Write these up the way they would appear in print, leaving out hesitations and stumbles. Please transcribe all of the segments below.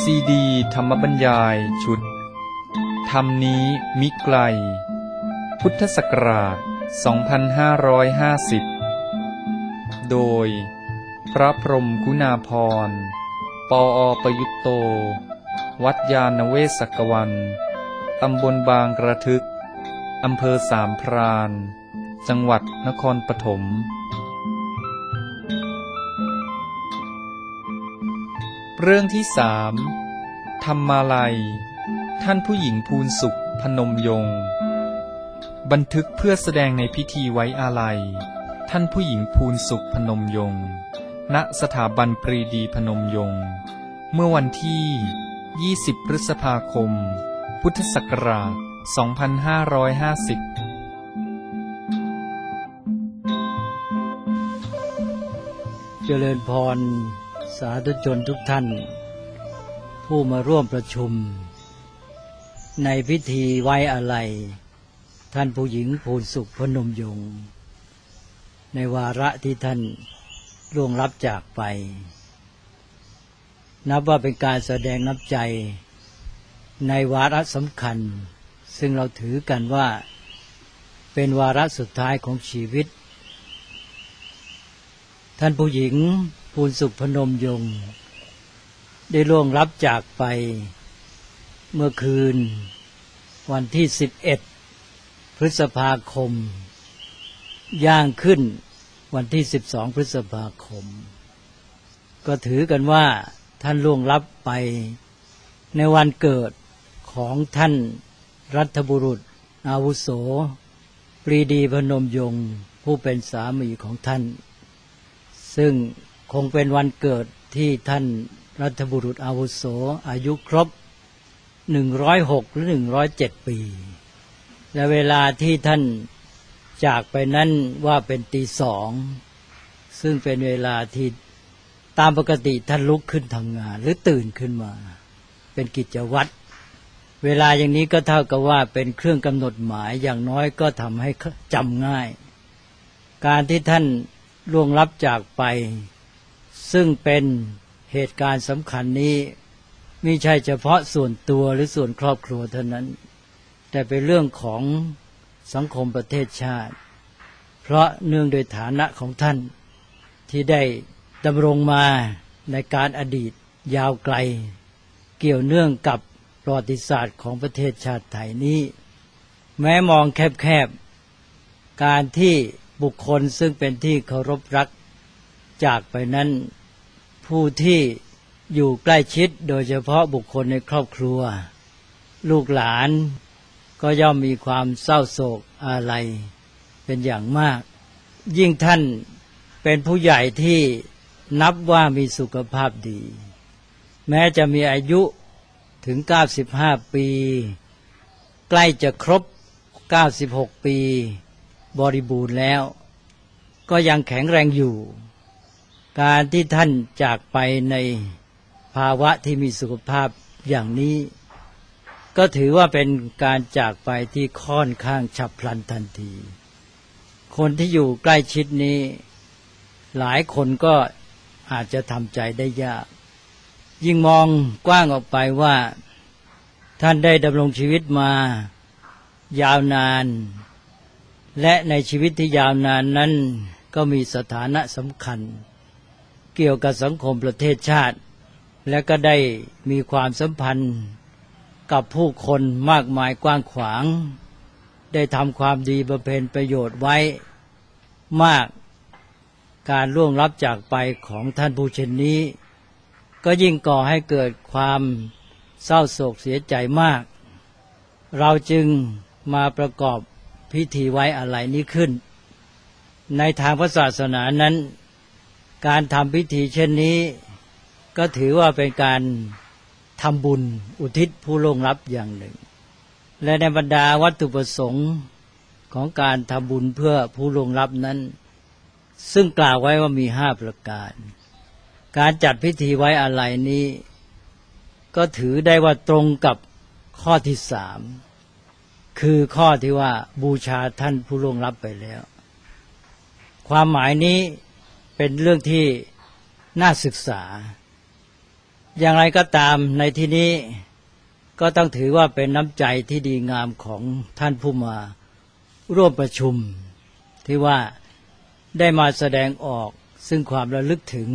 ซีดีธรรมบรรยายชุดธรรมนี้มิไกลพุทธศักราช 2550 โดยพระพรหมคุณาภรณ์ ปอ.ประยุตโต วัดยานเวศกวัน ตำบลบางกระทึก อำเภอสามพราน จังหวัดนครปฐมเรื่องที่3 ธรรมาลัย ท่านผู้หญิงภูนสุขพนมยงค์บันทึกเพื่อแสดงในพิธีไว้อาลัยท่านผู้หญิงภูนสุขพนมยงค์ณสถาบันปรีดีพนมยงค์เมื่อวันที่ 20 พฤษภาคม พุทธศักราช 2550 เจริญพรสาธุชนทุกท่านผู้มาร่วมประชุมในพิธีไว้อาลัยท่านผู้หญิงภูนสุขพนมยงค์ในวาระที่ท่านล่วงลับจากไปนับว่าเป็นการแสดงน้ำใจในวาระสำคัญซึ่งเราถือกันว่าเป็นวาระสุดท้ายของชีวิตท่านผู้หญิงภูนสุขพนมยงค์ได้ล่วงลับจากไปเมื่อคืนวันที่11 พฤษภาคมย่างขึ้นวันที่12 พฤษภาคมก็ถือกันว่าท่านล่วงลับไปในวันเกิดของท่านรัฐบุรุษอาวุโสปรีดีพนมยงค์ผู้เป็นสามีของท่านซึ่งคงเป็นวันเกิดที่ท่านรัฐบุรุษอาวุโสอายุครบ106หรือ107ปีและเวลาที่ท่านจากไปนั้นว่าเป็นตี 2ซึ่งเป็นเวลาที่ตามปกติท่านลุกขึ้นทำงานหรือตื่นขึ้นมาเป็นกิจวัตรเวลาอย่างนี้ก็เท่ากับว่าเป็นเครื่องกำหนดหมายอย่างน้อยก็ทำให้จำง่ายการที่ท่านล่วงลับจากไปซึ่งเป็นเหตุการณ์สำคัญนี้ไม่ใช่เฉพาะส่วนตัวหรือส่วนครอบครัวเท่านั้นแต่เป็นเรื่องของสังคมประเทศชาติเพราะเนื่องโดยฐานะของท่านที่ได้ดำรงมาในการอดีตยาวไกลเกี่ยวเนื่องกับประวัติศาสตร์ของประเทศชาติไทยนี้แม้มองแคบๆการที่บุคคลซึ่งเป็นที่เคารพรักจากไปนั้นผู้ที่อยู่ใกล้ชิดโดยเฉพาะบุคคลในครอบครัวลูกหลานก็ย่อมมีความเศร้าโศกอาลัยเป็นอย่างมากยิ่งท่านเป็นผู้ใหญ่ที่นับว่ามีสุขภาพดีแม้จะมีอายุถึง95ปีใกล้จะครบ96ปีบริบูรณ์แล้วก็ยังแข็งแรงอยู่การที่ท่านจากไปในภาวะที่มีสุขภาพอย่างนี้ก็ถือว่าเป็นการจากไปที่ค่อนข้างฉับพลันทันทีคนที่อยู่ใกล้ชิดนี้หลายคนก็อาจจะทำใจได้ยากยิ่งมองกว้างออกไปว่าท่านได้ดำรงชีวิตมายาวนานและในชีวิตที่ยาวนานนั้นก็มีสถานะสำคัญเกี่ยวกับสังคมประเทศชาติและก็ได้มีความสัมพันธ์กับผู้คนมากมายกว้างขวางได้ทำความดีบำเพ็ญประโยชน์ไว้มากการล่วงลับจากไปของท่านผู้เช่นนี้ก็ยิ่งก่อให้เกิดความเศร้าโศกเสียใจมากเราจึงมาประกอบพิธีไว้อาลัยนี้ขึ้นในทางพระศาสนานั้นการทำพิธีเช่นนี้ก็ถือว่าเป็นการทำบุญอุทิศผู้ล่วงลับอย่างหนึ่งและในบรรดาวัตถุประสงค์ของการทำบุญเพื่อผู้ล่วงลับนั้นซึ่งกล่าวไว้ว่ามี5ประการการจัดพิธีไว้อาลัยนี้ก็ถือได้ว่าตรงกับข้อที่3คือข้อที่ว่าบูชาท่านผู้ล่วงลับไปแล้วความหมายนี้เป็นเรื่องที่น่าศึกษาอย่างไรก็ตามในที่นี้ก็ต้องถือว่าเป็นน้ำใจที่ดีงามของท่านผู้มาร่วมประชุมที่ว่าได้มาแสดงออกซึ่งความระลึกถึง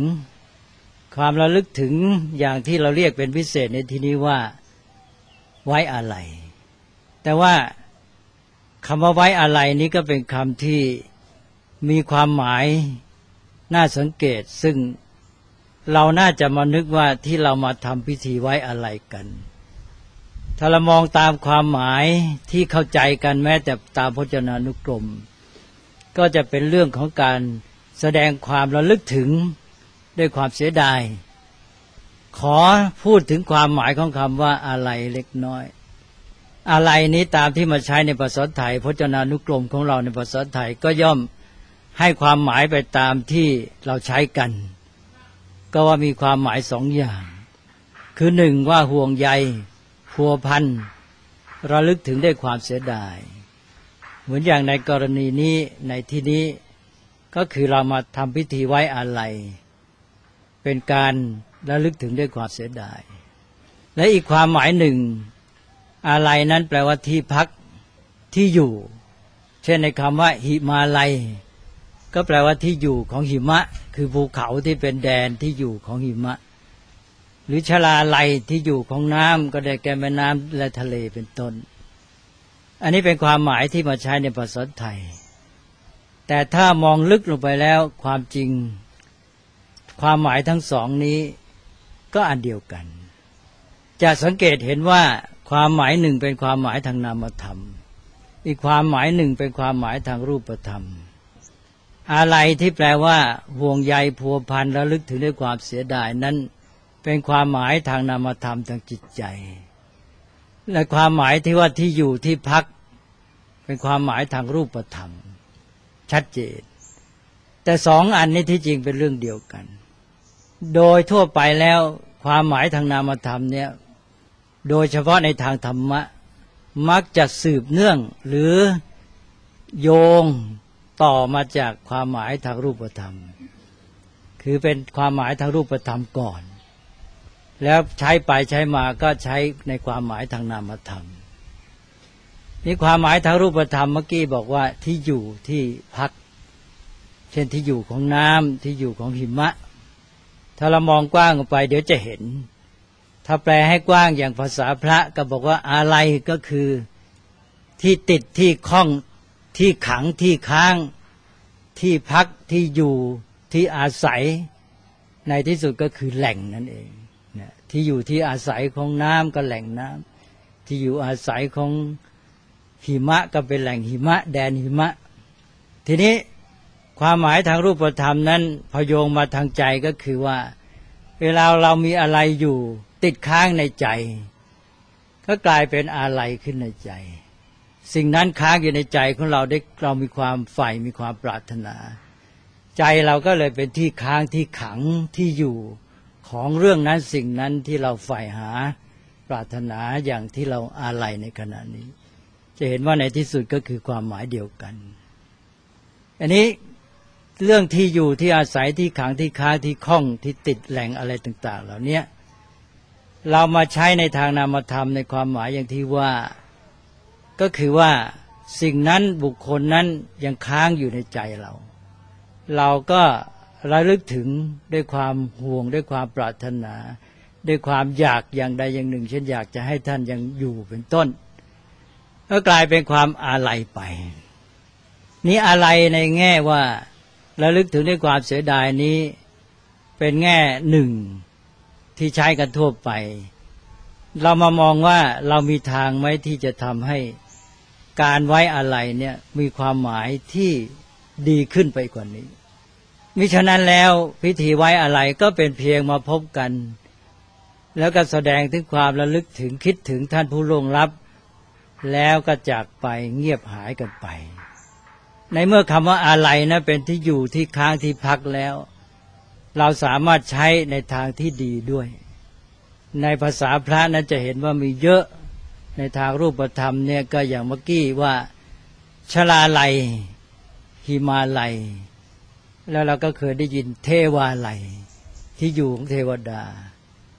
อย่างที่เราเรียกเป็นพิเศษในที่นี้ว่าไว้อาลัยแต่ว่าคำว่าไว้อาลัยนี้ก็เป็นคำที่มีความหมายน่าสังเกตซึ่งเราน่าจะมานึกว่าที่เรามาทำพิธีไว้อาลัยกันถ้าเรามองตามความหมายที่เข้าใจกันแม้แต่ตามพจนานุกรมก็จะเป็นเรื่องของการแสดงความระลึกถึงด้วยความเสียดายขอพูดถึงความหมายของคำว่าอาลัยเล็กน้อยอาลัยนี้ตามที่มาใช้ในภาษาไทยพจนานุกรมของเราในภาษาไทยก็ย่อมให้ความหมายไปตามที่เราใช้กันก็ว่ามีความหมายสองอย่างคือหนึ่งว่าห่วงใยพัวพันระลึกถึงด้วยความเสียดายเหมือนอย่างในกรณีนี้ในที่นี้ก็คือเรามาทำพิธีไว้อาลัยเป็นการระลึกถึงด้วยความเสียดายและอีกความหมายหนึ่งอาลัยนั้นแปลว่าที่พักที่อยู่เช่นในคำว่าหิมาลัยก็แปลว่าที่อยู่ของหิมะคือภูเขาที่เป็นแดนที่อยู่ของหิมะหรือชลาลัยที่อยู่ของน้ำก็ได้แก่แม่น้ำและทะเลเป็นต้นอันนี้เป็นความหมายที่มาใช้ในภาษาไทยแต่ถ้ามองลึกลงไปแล้วความจริงความหมายทั้งสองนี้ก็อันเดียวกันจะสังเกตเห็นว่าความหมายหนึ่งเป็นความหมายทางนามธรรมอีกความหมายหนึ่งเป็นความหมายทางรูปธรรมอะไรที่แปลว่าห่วงใยพัวพันระลึกถึงด้วยความเสียดายนั้นเป็นความหมายทางนามธรรมทางจิตใจและความหมายที่ว่าที่อยู่ที่พักเป็นความหมายทางรูปธรรมชัดเจนแต่สองอันนี้ที่จริงเป็นเรื่องเดียวกันโดยทั่วไปแล้วความหมายทางนามธรรมเนี่ยโดยเฉพาะในทางธรรมะมักจะสืบเนื่องหรือโยงต่อมาจากความหมายทางรูปธรรมคือเป็นความหมายทางรูปธรรมก่อนแล้วใช้ไปใช้มาก็ใช้ในความหมายทางนามธรรมนี่ความหมายทางรูปธรรมเมื่อกี้บอกว่าที่อยู่ที่พักเช่นที่อยู่ของน้ำที่อยู่ของหิมะถ้าเรามองกว้างออกไปเดี๋ยวจะเห็นถ้าแปลให้กว้างอย่างภาษาพระก็บอกว่าอาลัยก็คือที่ติดที่คล้องที่ขังที่ค้างที่พักที่อยู่ที่อาศัยในที่สุดก็คือแหล่งนั่นเองที่อยู่ที่อาศัยของน้ำก็แหล่งน้ำที่อยู่อาศัยของหิมะก็เป็นแหล่งหิมะแดนหิมะทีนี้ความหมายทางรูปธรรมนั้นพโยงมาทางใจก็คือว่าเวลาเรามีอะไรอยู่ติดค้างในใจก็กลายเป็นอาลัยขึ้นในใจสิ่งนั้นค้างอยู่ในใจของเราเรามีความใฝ่มีความปรารถนาใจเราก็เลยเป็นที่ค้างที่ขังที่อยู่ของเรื่องนั้นสิ่งนั้นที่เราใฝ่หาปรารถนาอย่างที่เราอาลัยในขณะนี้จะเห็นว่าในที่สุดก็คือความหมายเดียวกันอันนี้เรื่องที่อยู่ที่อาศัยที่ขังที่ค้างที่คล้องที่ติดแหล่งอะไรต่างๆเหล่านี้เรามาใช้ในทางนามธรรมในความหมายอย่างที่ว่าก็คือว่าสิ่งนั้นบุคคลนั้นยังค้างอยู่ในใจเราก็ระลึกถึงด้วยความห่วงด้วยความปรารถนาด้วยความอยากอย่างใดอย่างหนึ่งเช่นอยากจะให้ท่านยังอยู่เป็นต้นก็กลายเป็นความอาลัยไปนี้อาลัยในแง่ว่าระลึกถึงด้วยความเสียดายนี้เป็นแง่หนึ่งที่ใช้กันทั่วไปเรามามองว่าเรามีทางไหมที่จะทำให้การไว้อาลัยเนี่ยมีความหมายที่ดีขึ้นไปกว่านี้มิฉะนั้นแล้วพิธีไว้อาลัยก็เป็นเพียงมาพบกันแล้วก็แสดงถึงความระลึกถึงคิดถึงท่านผู้ล่วงลับแล้วก็จากไปเงียบหายกันไปในเมื่อคำว่าอาลัยนะเป็นที่อยู่ที่ค้างที่พักแล้วเราสามารถใช้ในทางที่ดีด้วยในภาษาพระนั้นจะเห็นว่ามีเยอะในทางรูปธรรมเนี่ยก็อย่างเมื่อกี้ว่าชลาลัยหิมาลัยแล้วเราก็เคยได้ยินเทวาลัยที่อยู่ของเทวดา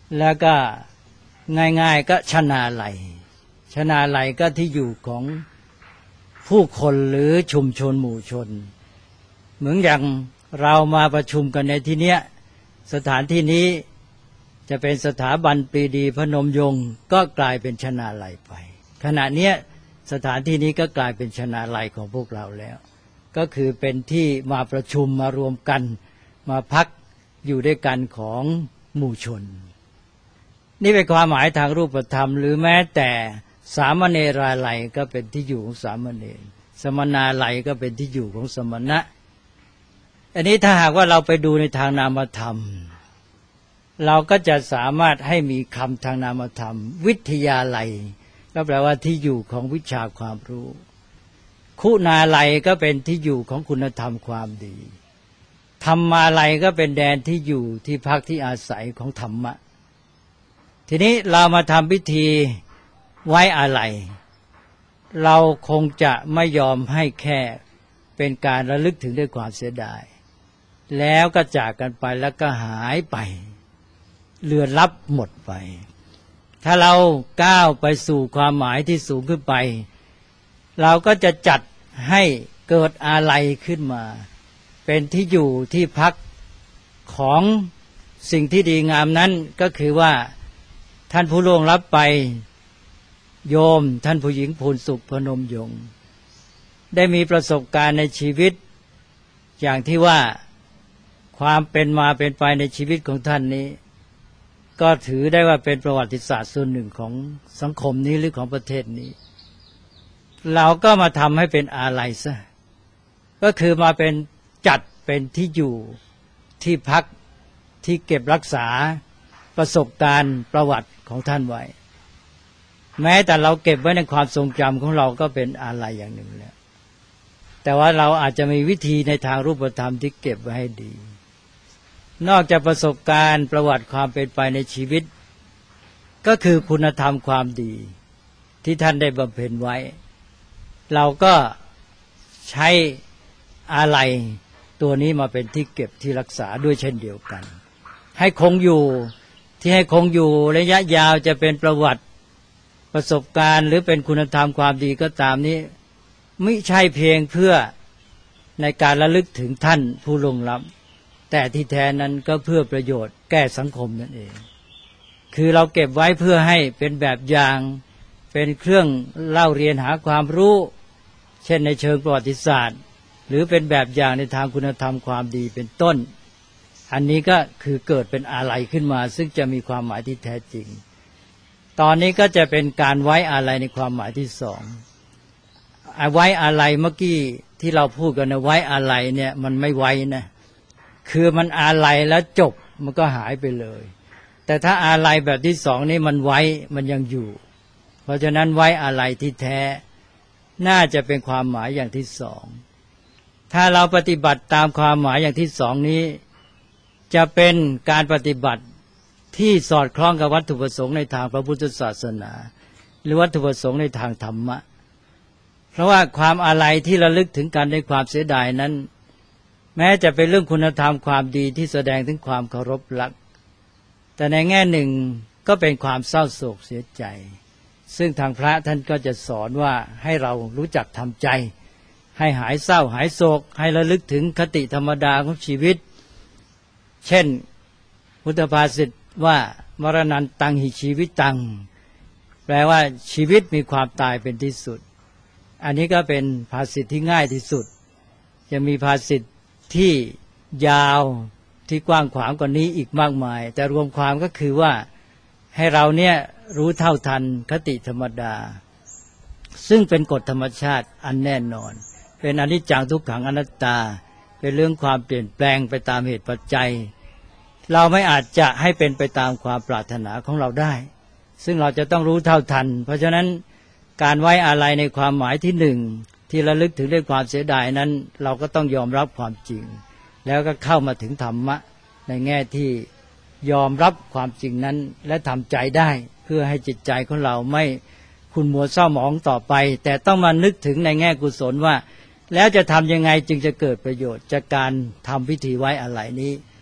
แล้วก็ง่ายๆก็ชนาลัยชนาลัยก็ที่อยู่ของผู้คนหรือชุมชนหมู่ชนเหมือนอย่างเรามาประชุมกันในที่เนี้ยสถานที่นี้จะเป็นสถาบันปรีดีพนมยงค์ก็กลายเป็นชนาลัยไปขณะเนี้ยสถานที่นี้ก็กลายเป็นชนาลัยของพวกเราแล้วก็คือเป็นที่มาประชุมมารวมกันมาพักอยู่ด้วยกันของหมู่ชนนี่เป็นความหมายทางรูปธรรมหรือแม้แต่สามเณราลัยก็เป็นที่อยู่ของสามเณรสมณาลัยก็เป็นที่อยู่ของสมณะอันนี้ถ้าหากว่าเราไปดูในทางนามธรรมเราก็จะสามารถให้มีคำทางนามธรรมวิทยาลัยก็แปลว่าที่อยู่ของวิชาความรู้คุณาลัยก็เป็นที่อยู่ของคุณธรรมความดีธรรมาลัยก็เป็นแดนที่อยู่ที่พักที่อาศัยของธรรมะทีนี้เรามาทำพิธีไว้อาลัยเราคงจะไม่ยอมให้แค่เป็นการระลึกถึงด้วยความเสียดายแล้วก็จากกันไปแล้วก็หายไปเลือนลับหมดไปถ้าเราก้าวไปสู่ความหมายที่สูงขึ้นไปเราก็จะจัดให้เกิดอาลัยขึ้นมาเป็นที่อยู่ที่พักของสิ่งที่ดีงามนั้นก็คือว่าท่านผู้ล่วงลับไปโยมท่านผู้หญิงภูนสุขพนมยงค์ได้มีประสบการณ์ในชีวิตอย่างที่ว่าความเป็นมาเป็นไปในชีวิตของท่านนี้ก็ถือได้ว่าเป็นประวัติศาสตร์ส่วนหนึ่งของสังคมนี้หรือของประเทศนี้เราก็มาทำให้เป็นอาลัยซะก็คือมาเป็นจัดเป็นที่อยู่ที่พักที่เก็บรักษาประสบการณ์ประวัติของท่านไว้แม้แต่เราเก็บไว้ในความทรงจำของเราก็เป็นอาลัยอย่างหนึ่งแล้วแต่ว่าเราอาจจะมีวิธีในทางรูปธรรมที่เก็บไว้ให้ดีนอกจากประสบการณ์ประวัติความเป็นไปในชีวิตก็คือคุณธรรมความดีที่ท่านได้บำเพ็ญไว้เราก็ใช้อาลัยตัวนี้มาเป็นที่เก็บที่รักษาด้วยเช่นเดียวกันให้คงอยู่ที่ให้คงอยู่ระยะยาวจะเป็นประวัติประสบการณ์หรือเป็นคุณธรรมความดีก็ตามนี้ไม่ใช่เพียงเพื่อในการระลึกถึงท่านผู้ล่วงลับแต่ที่แท้นั้นก็เพื่อประโยชน์แก้สังคมนั่นเองคือเราเก็บไว้เพื่อให้เป็นแบบอย่างเป็นเครื่องเล่าเรียนหาความรู้เช่นในเชิงประวัติศาสตร์หรือเป็นแบบอย่างในทางคุณธรรมความดีเป็นต้นอันนี้ก็คือเกิดเป็นอาลัยขึ้นมาซึ่งจะมีความหมายที่แท้จริงตอนนี้ก็จะเป็นการไว้อาลัยในความหมายที่สองไว้อาลัยเมื่อกี้ที่เราพูดกันนะไว้อาลัยเนี่ยมันไม่ไว้นะคือมันอาลัยแล้วจบมันก็หายไปเลยแต่ถ้าอาลัยแบบที่สองนี่มันไว้มันยังอยู่เพราะฉะนั้นไว้อาลัยที่แท้น่าจะเป็นความหมายอย่างที่สองถ้าเราปฏิบัติตามความหมายอย่างที่สองนี้จะเป็นการปฏิบัติที่สอดคล้องกับวัตถุประสงค์ในทางพระพุทธศาสนาหรือวัตถุประสงค์ในทางธรรมะเพราะว่าความอาลัยที่ระลึกถึงกันในความเสียดายนั้นแม้จะเป็นเรื่องคุณธรรมความดีที่แสดงถึงความเคารพรักแต่ในแง่หนึ่งก็เป็นความเศร้าโศกเสียใจซึ่งทางพระท่านก็จะสอนว่าให้เรารู้จักทำใจให้หายเศร้าหายโศกให้ระลึกถึงคติธรรมดาของชีวิตเช่นพุทธภาษิตว่ามรณันตังหิชีวิตตังแปลว่าชีวิตมีความตายเป็นที่สุดอันนี้ก็เป็นภาษิตที่ง่ายที่สุดจะมีภาษิตที่ยาวที่กว้างขวางกว่านี้อีกมากมายแต่รวมความก็คือว่าให้เราเนี่ยรู้เท่าทันคติธรรมดาซึ่งเป็นกฎธรรมชาติอันแน่นอนเป็นอนิจจังทุกขังอนัตตาเป็นเรื่องความเปลี่ยนแปลงไปตามเหตุปัจจัยเราไม่อาจจะให้เป็นไปตามความปรารถนาของเราได้ซึ่งเราจะต้องรู้เท่าทันเพราะฉะนั้นการไว้อาลัยในความหมายที่หนึ่งที่ระลึกถึงด้วยความเสียดายนั้นเราก็ต้องยอมรับความจริงแล้วก็เข้ามาถึงธรรมะในแง่ที่ยอมรับความจริงนั้นและทำใจได้เพื่อให้จิตใจของเราไม่ขุ่นมัวเศร้าหมองต่อไปแต่ต้องมานึกถึงในแง่กุศลว่าแล้วจะทำยังไงจึงจะเกิดประโยชน์จากการทำพิธีไว้อาลัยนี้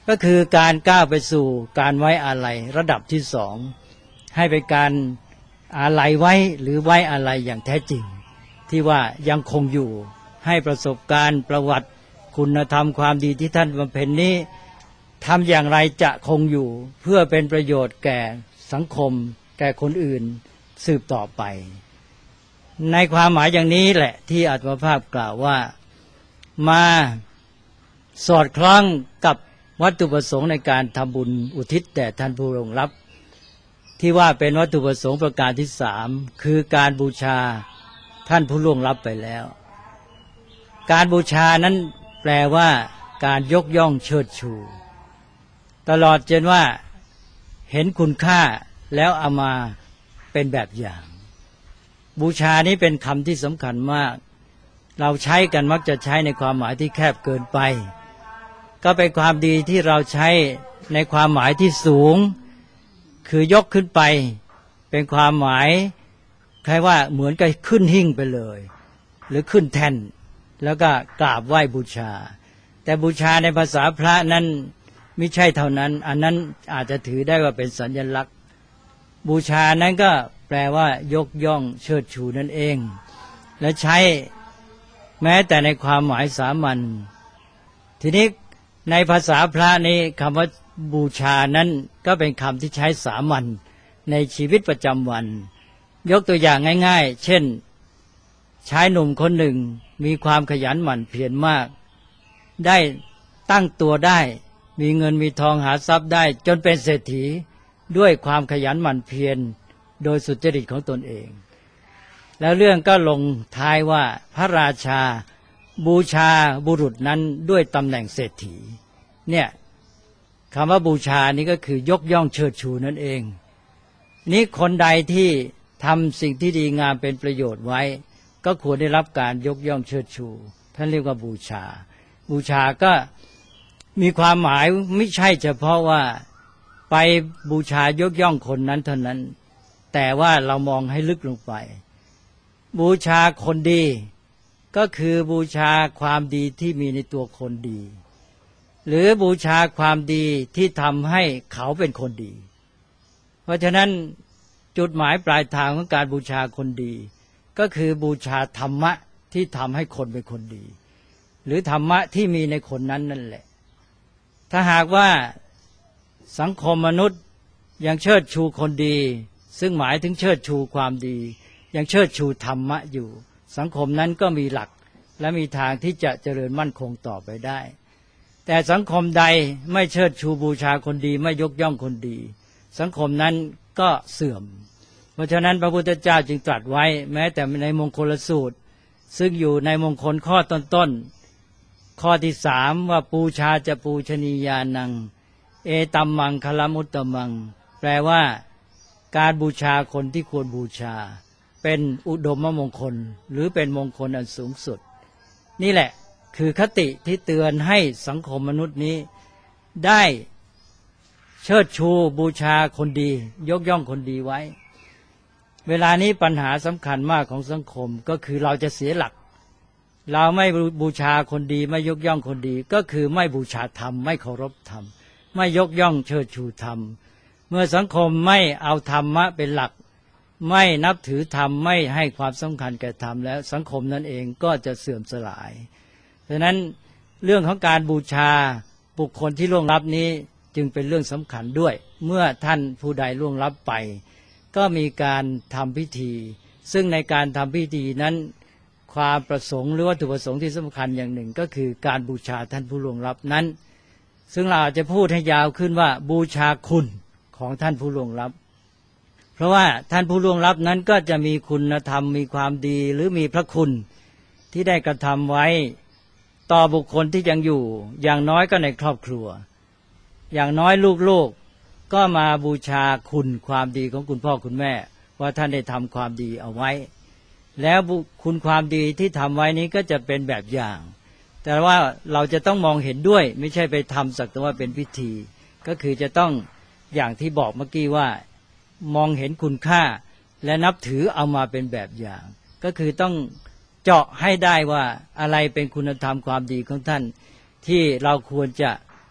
ก็คือการก้าวไปสู่การไว้อาลัยระดับที่สองให้เป็นการอาลัยไว้หรือไว้อาลัยอย่างแท้จริงที่ว่ายังคงอยู่ให้ประสบการณ์ประวัติคุณธรรมความดีที่ท่านบำเพ็ญนี้ทำอย่างไรจะคงอยู่เพื่อเป็นประโยชน์แก่สังคมแก่คนอื่นสืบต่อไปในความหมายอย่างนี้แหละที่อาตมาภาพกล่าวว่ามาสอดคล้องกับวัตถุประสงค์ในการทำบุญอุทิศแด่ท่านผู้ล่วงลับที่ว่าเป็นวัตถุประสงค์ประการที่สามคือการบูชาท่านผู้ล่วงลับไปแล้วการบูชานั้นแปลว่าการยกย่องเชิดชูตลอดจนว่าเห็นคุณค่าแล้วเอามาเป็นแบบอย่างบูชานี้เป็นคำที่สำคัญมากเราใช้กันมักจะใช้ในความหมายที่แคบเกินไปก็เป็นความดีที่เราใช้ในความหมายที่สูงคือยกขึ้นไปเป็นความหมายคล้ายว่าเหมือนกับขึ้นหิ้งไปเลยหรือขึ้นแท่นแล้วก็กราบไหว้บูชาแต่บูชาในภาษาพระนั้นไม่ใช่เท่านั้นอันนั้นอาจจะถือได้ว่าเป็นสัญลักษณ์บูชานั้นก็แปลว่ายกย่องเชิดชูนั่นเองและใช้แม้แต่ในความหมายสามัญทีนี้ในภาษาพระนี้คำว่าบูชานั้นก็เป็นคำที่ใช้สามัญในชีวิตประจำวันยกตัวอย่างง่ายๆเช่นชายหนุ่มคนหนึ่งมีความขยันหมั่นเพียรมากได้ตั้งตัวได้มีเงินมีทองหาทรัพย์ได้จนเป็นเศรษฐีด้วยความขยันหมั่นเพียรโดยสุจริตของตนเองแล้วเรื่องก็ลงท้ายว่าพระราชาบูชาบุรุษนั้นด้วยตำแหน่งเศรษฐีเนี่ยคำว่าบูชานี้ก็คือยกย่องเชิดชูนั่นเองนี้คนใดที่ทำสิ่งที่ดีงามเป็นประโยชน์ไว้ก็ควรได้รับการยกย่องเชิดชูท่านเรียกว่าบูชาบูชาก็มีความหมายไม่ใช่เฉพาะว่าไปบูชายกย่องคนนั้นเท่านั้นแต่ว่าเรามองให้ลึกลงไปบูชาคนดีก็คือบูชาความดีที่มีในตัวคนดีหรือบูชาความดีที่ทำให้เขาเป็นคนดีเพราะฉะนั้นจุดหมายปลายทางของการบูชาคนดีก็คือบูชาธรรมะที่ทำให้คนเป็นคนดีหรือธรรมะที่มีในคนนั้นนั่นแหละถ้าหากว่าสังคมมนุษย์ยังเชิดชูคนดีซึ่งหมายถึงเชิดชูความดียังเชิดชูธรรมะอยู่สังคมนั้นก็มีหลักและมีทางที่จะเจริญมั่นคงต่อไปได้แต่สังคมใดไม่เชิดชูบูชาคนดีไม่ยกย่องคนดีสังคมนั้นก็เสื่อมเพราะฉะนั้นพระพุทธเจ้าจึงตรัสไว้แม้แต่ในมงคลสูตรซึ่งอยู่ในมงคลข้อต้นๆข้อที่3ว่าปูชาจะปูชนียานังเอตัมมังคลมุตตมังแปลว่าการบูชาคนที่ควรบูชาเป็นอุดมมงคลหรือเป็นมงคลอันสูงสุดนี่แหละคือคติที่เตือนให้สังคมมนุษย์นี้ได้เชิดชูบูชาคนดียกย่องคนดีไว้เวลานี้ปัญหาสำคัญมากของสังคมก็คือเราจะเสียหลักเราไม่บูชาคนดีไม่ยกย่องคนดีก็คือไม่บูชาธรรมไม่เคารพธรรมไม่ยกย่องเชิดชูธรรมเมื่อสังคมไม่เอาธรรมะเป็นหลักไม่นับถือธรรมไม่ให้ความสำคัญแก่ธรรมแล้วสังคมนั้นเองก็จะเสื่อมสลายดังนั้นเรื่องของการบูชาบุคคลที่ล่วงลับนี้จึงเป็นเรื่องสำคัญด้วยเมื่อท่านผู้ใดล่วงลับไปก็มีการทำพิธีซึ่งในการทำพิธีนั้นความประสงค์หรือวัตถุประสงค์ที่สำคัญอย่างหนึ่งก็คือการบูชาท่านผู้ล่วงลับนั้นซึ่งเราอาจจะพูดให้ยาวขึ้นว่าบูชาคุณของท่านผู้ล่วงลับเพราะว่าท่านผู้ล่วงลับนั้นก็จะมีคุณธรรมมีความดีหรือมีพระคุณที่ได้กระทำไว้ต่อบุคคลที่ยังอยู่อย่างน้อยก็ในครอบครัวอย่างน้อยลูกๆก็มาบูชาคุณความดีของคุณพ่อคุณแม่ว่าท่านได้ทำความดีเอาไว้แล้วคุณความดีที่ทำไว้นี้ก็จะเป็นแบบอย่างแต่ว่าเราจะต้องมองเห็นด้วยไม่ใช่ไปทำสักแต่ว่าเป็นพิธีก็คือจะต้องอย่างที่บอกเมื่อกี้ว่ามองเห็นคุณค่าและนับถือเอามาเป็นแบบอย่างก็คือต้องเจาะให้ได้ว่าอะไรเป็นคุณธรรมความดีของท่านที่เราควรจะ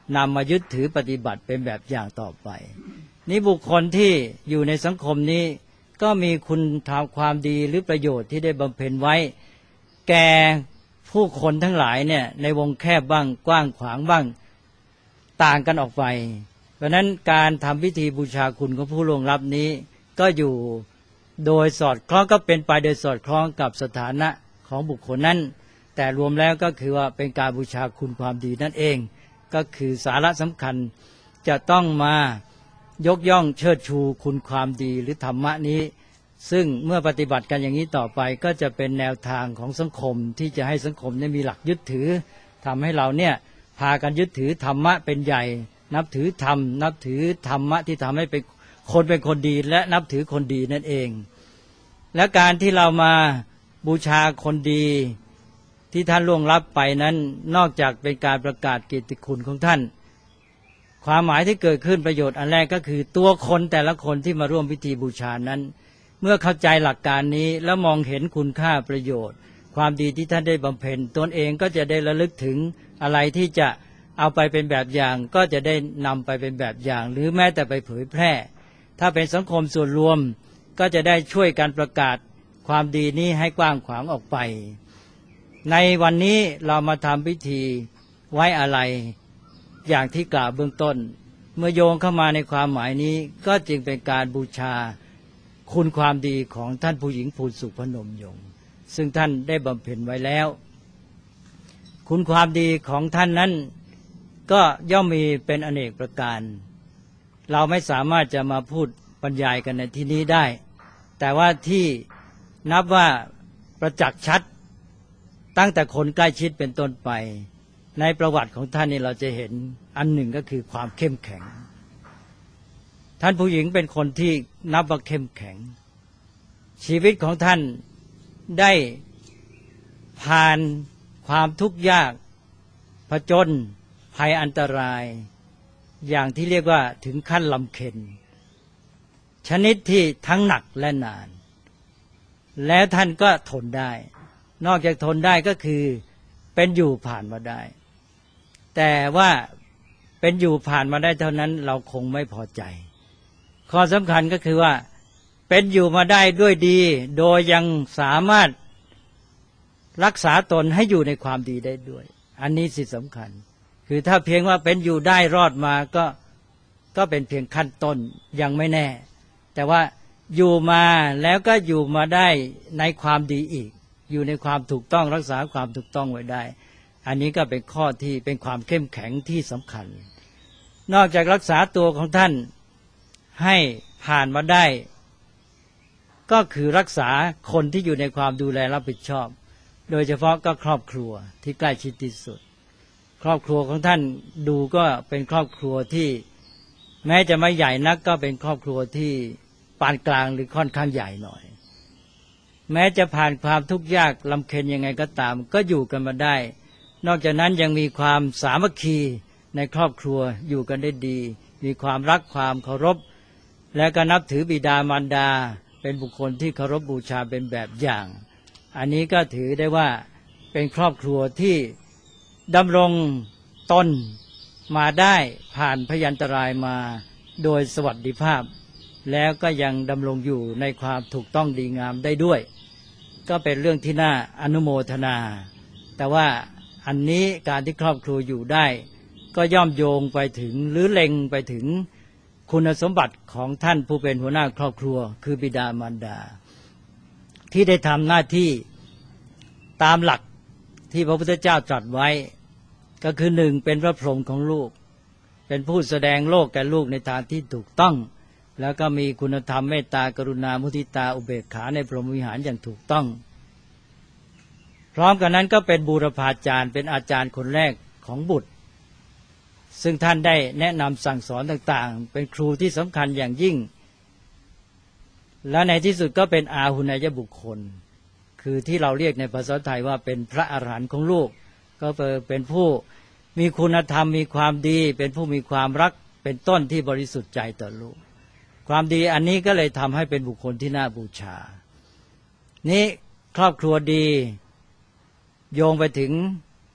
นำมายึดถือปฏิบัติเป็นแบบอย่างต่อไปนี่บุคคลที่อยู่ในสังคมนี้ก็มีคุณทำความดีหรือประโยชน์ที่ได้บำเพ็ญไว้แก่ผู้คนทั้งหลายเนี่ยในวงแคบบ้างกว้างขวางบ้างต่างกันออกไปเพราะนั้นการทำพิธีบูชาคุณของผู้ล่วงลับนี้ก็อยู่โดยสอดคล้องก็เป็นไปโดยสอดคล้องกับสถานะของบุคคลนั้นแต่รวมแล้วก็คือว่าเป็นการบูชาคุณความดีนั่นเองก็คือสาระสำคัญจะต้องมายกย่องเชิดชูคุณความดีหรือธรรมะนี้ซึ่งเมื่อปฏิบัติกันอย่างนี้ต่อไปก็จะเป็นแนวทางของสังคมที่จะให้สังคมนี้มีหลักยึดถือทำให้เราเนี่ยพากันยึดถือธรรมะเป็นใหญ่นับถือธรรมนับถือธรรมะที่ทำให้เป็นคนดีและนับถือคนดีนั่นเองและการที่เรามาบูชาคนดีที่ท่านล่วงลับไปนั้นนอกจากเป็นการประกาศเกียรติคุณของท่านความหมายที่เกิดขึ้นประโยชน์อันแรกก็คือตัวคนแต่ละคนที่มาร่วมพิธีบูชานั้นเมื่อเข้าใจหลักการนี้แล้วมองเห็นคุณค่าประโยชน์ความดีที่ท่านได้บำเพ็ญตนเองก็จะได้ระลึกถึงอะไรที่จะเอาไปเป็นแบบอย่างก็จะได้นำไปเป็นแบบอย่างหรือแม้แต่ไปเผยแพร่ถ้าเป็นสังคมส่วนรวมก็จะได้ช่วยกันประกาศความดีนี้ให้กว้างขวางออกไปในวันนี้เรามาทำพิธีไว้อาลัยอย่างที่กล่าวเบื้องต้นเมื่อโยงเข้ามาในความหมายนี้ก็จึงเป็นการบูชาคุณความดีของท่านผู้หญิงภูนสุขพนมยงค์ซึ่งท่านได้บำเพ็ญไว้แล้วคุณความดีของท่านนั้นก็ย่อมมีเป็นอเนกประการเราไม่สามารถจะมาพูดบรรยายกันในที่นี้ได้แต่ว่าที่นับว่าประจักษ์ชัดตั้งแต่คนใกล้ชิดเป็นต้นไปในประวัติของท่านนี่เราจะเห็นอันหนึ่งก็คือความเข้มแข็งท่านผู้หญิงเป็นคนที่นับว่าเข้มแข็งชีวิตของท่านได้ผ่านความทุกข์ยากผจญภัยอันตรายอย่างที่เรียกว่าถึงขั้นลำเค็ญชนิดที่ทั้งหนักและนานแล้วท่านก็ทนได้นอกจากทนได้ก็คือเป็นอยู่ผ่านมาได้แต่ว่าเป็นอยู่ผ่านมาได้เท่านั้นเราคงไม่พอใจข้อสำคัญก็คือว่าเป็นอยู่มาได้ด้วยดีโดยยังสามารถรักษาตนให้อยู่ในความดีได้ด้วยอันนี้สิสำคัญคือถ้าเพียงว่าเป็นอยู่ได้รอดมาก็เป็นเพียงขั้นต้นยังไม่แน่แต่ว่าอยู่มาแล้วก็อยู่มาได้ในความดีอีกอยู่ในความถูกต้องรักษาความถูกต้องไว้ได้อันนี้ก็เป็นข้อที่เป็นความเข้มแข็งที่สำคัญนอกจากรักษาตัวของท่านให้ผ่านมาได้ก็คือรักษาคนที่อยู่ในความดูแลรับผิดชอบโดยเฉพาะก็ครอบครัวที่ใกล้ชิดที่สุดครอบครัวของท่านดูก็เป็นครอบครัวที่แม้จะไม่ใหญ่นักก็เป็นครอบครัวที่ปานกลางหรือค่อนข้างใหญ่หน่อยแม้จะผ่านความทุกข์ยากลำเค็ญยังไงก็ตามก็อยู่กันมาได้นอกจากนั้นยังมีความสามัคคีในครอบครัวอยู่กันได้ดีมีความรักความเคารพและก็นับถือบิดามารดาเป็นบุคคลที่เคารพบูชาเป็นแบบอย่างอันนี้ก็ถือได้ว่าเป็นครอบครัวที่ดำรงตนมาได้ผ่านพยันตรายมาโดยสวัสดิภาพแล้วก็ยังดำรงอยู่ในความถูกต้องดีงามได้ด้วยก็เป็นเรื่องที่น่าอนุโมทนาแต่ว่าอันนี้การที่ครอบครัวอยู่ได้ก็ย่อมโยงไปถึงหรือเล็งไปถึงคุณสมบัติของท่านผู้เป็นหัวหน้าครอบครัวคือบิดามารดาที่ได้ทำหน้าที่ตามหลักที่พระพุทธเจ้าตรัสไว้ก็คือหนึ่งเป็นพระพรหมของลูกเป็นผู้แสดงโลกแก่ลูกในทางที่ถูกต้องแล้วก็มีคุณธรรมเมตตากรุณามุทิตาอุเบกขาในพรหมวิหารอย่างถูกต้องพร้อมกันนั้นก็เป็นบูรพาจารย์เป็นอาจารย์คนแรกของบุตรซึ่งท่านได้แนะนำสั่งสอนต่างๆเป็นครูที่สำคัญอย่างยิ่งและในที่สุดก็เป็นอาหุนายบุคคลคือที่เราเรียกในภาษาไทยว่าเป็นพระอรหันต์ของลูกก็เป็นผู้มีคุณธรรมมีความดีเป็นผู้มีความรักเป็นต้นที่บริสุทธิ์ใจต่อลูกความดีอันนี้ก็เลยทำให้เป็นบุคคลที่น่าบูชานี้ครอบครัวดีโยงไปถึง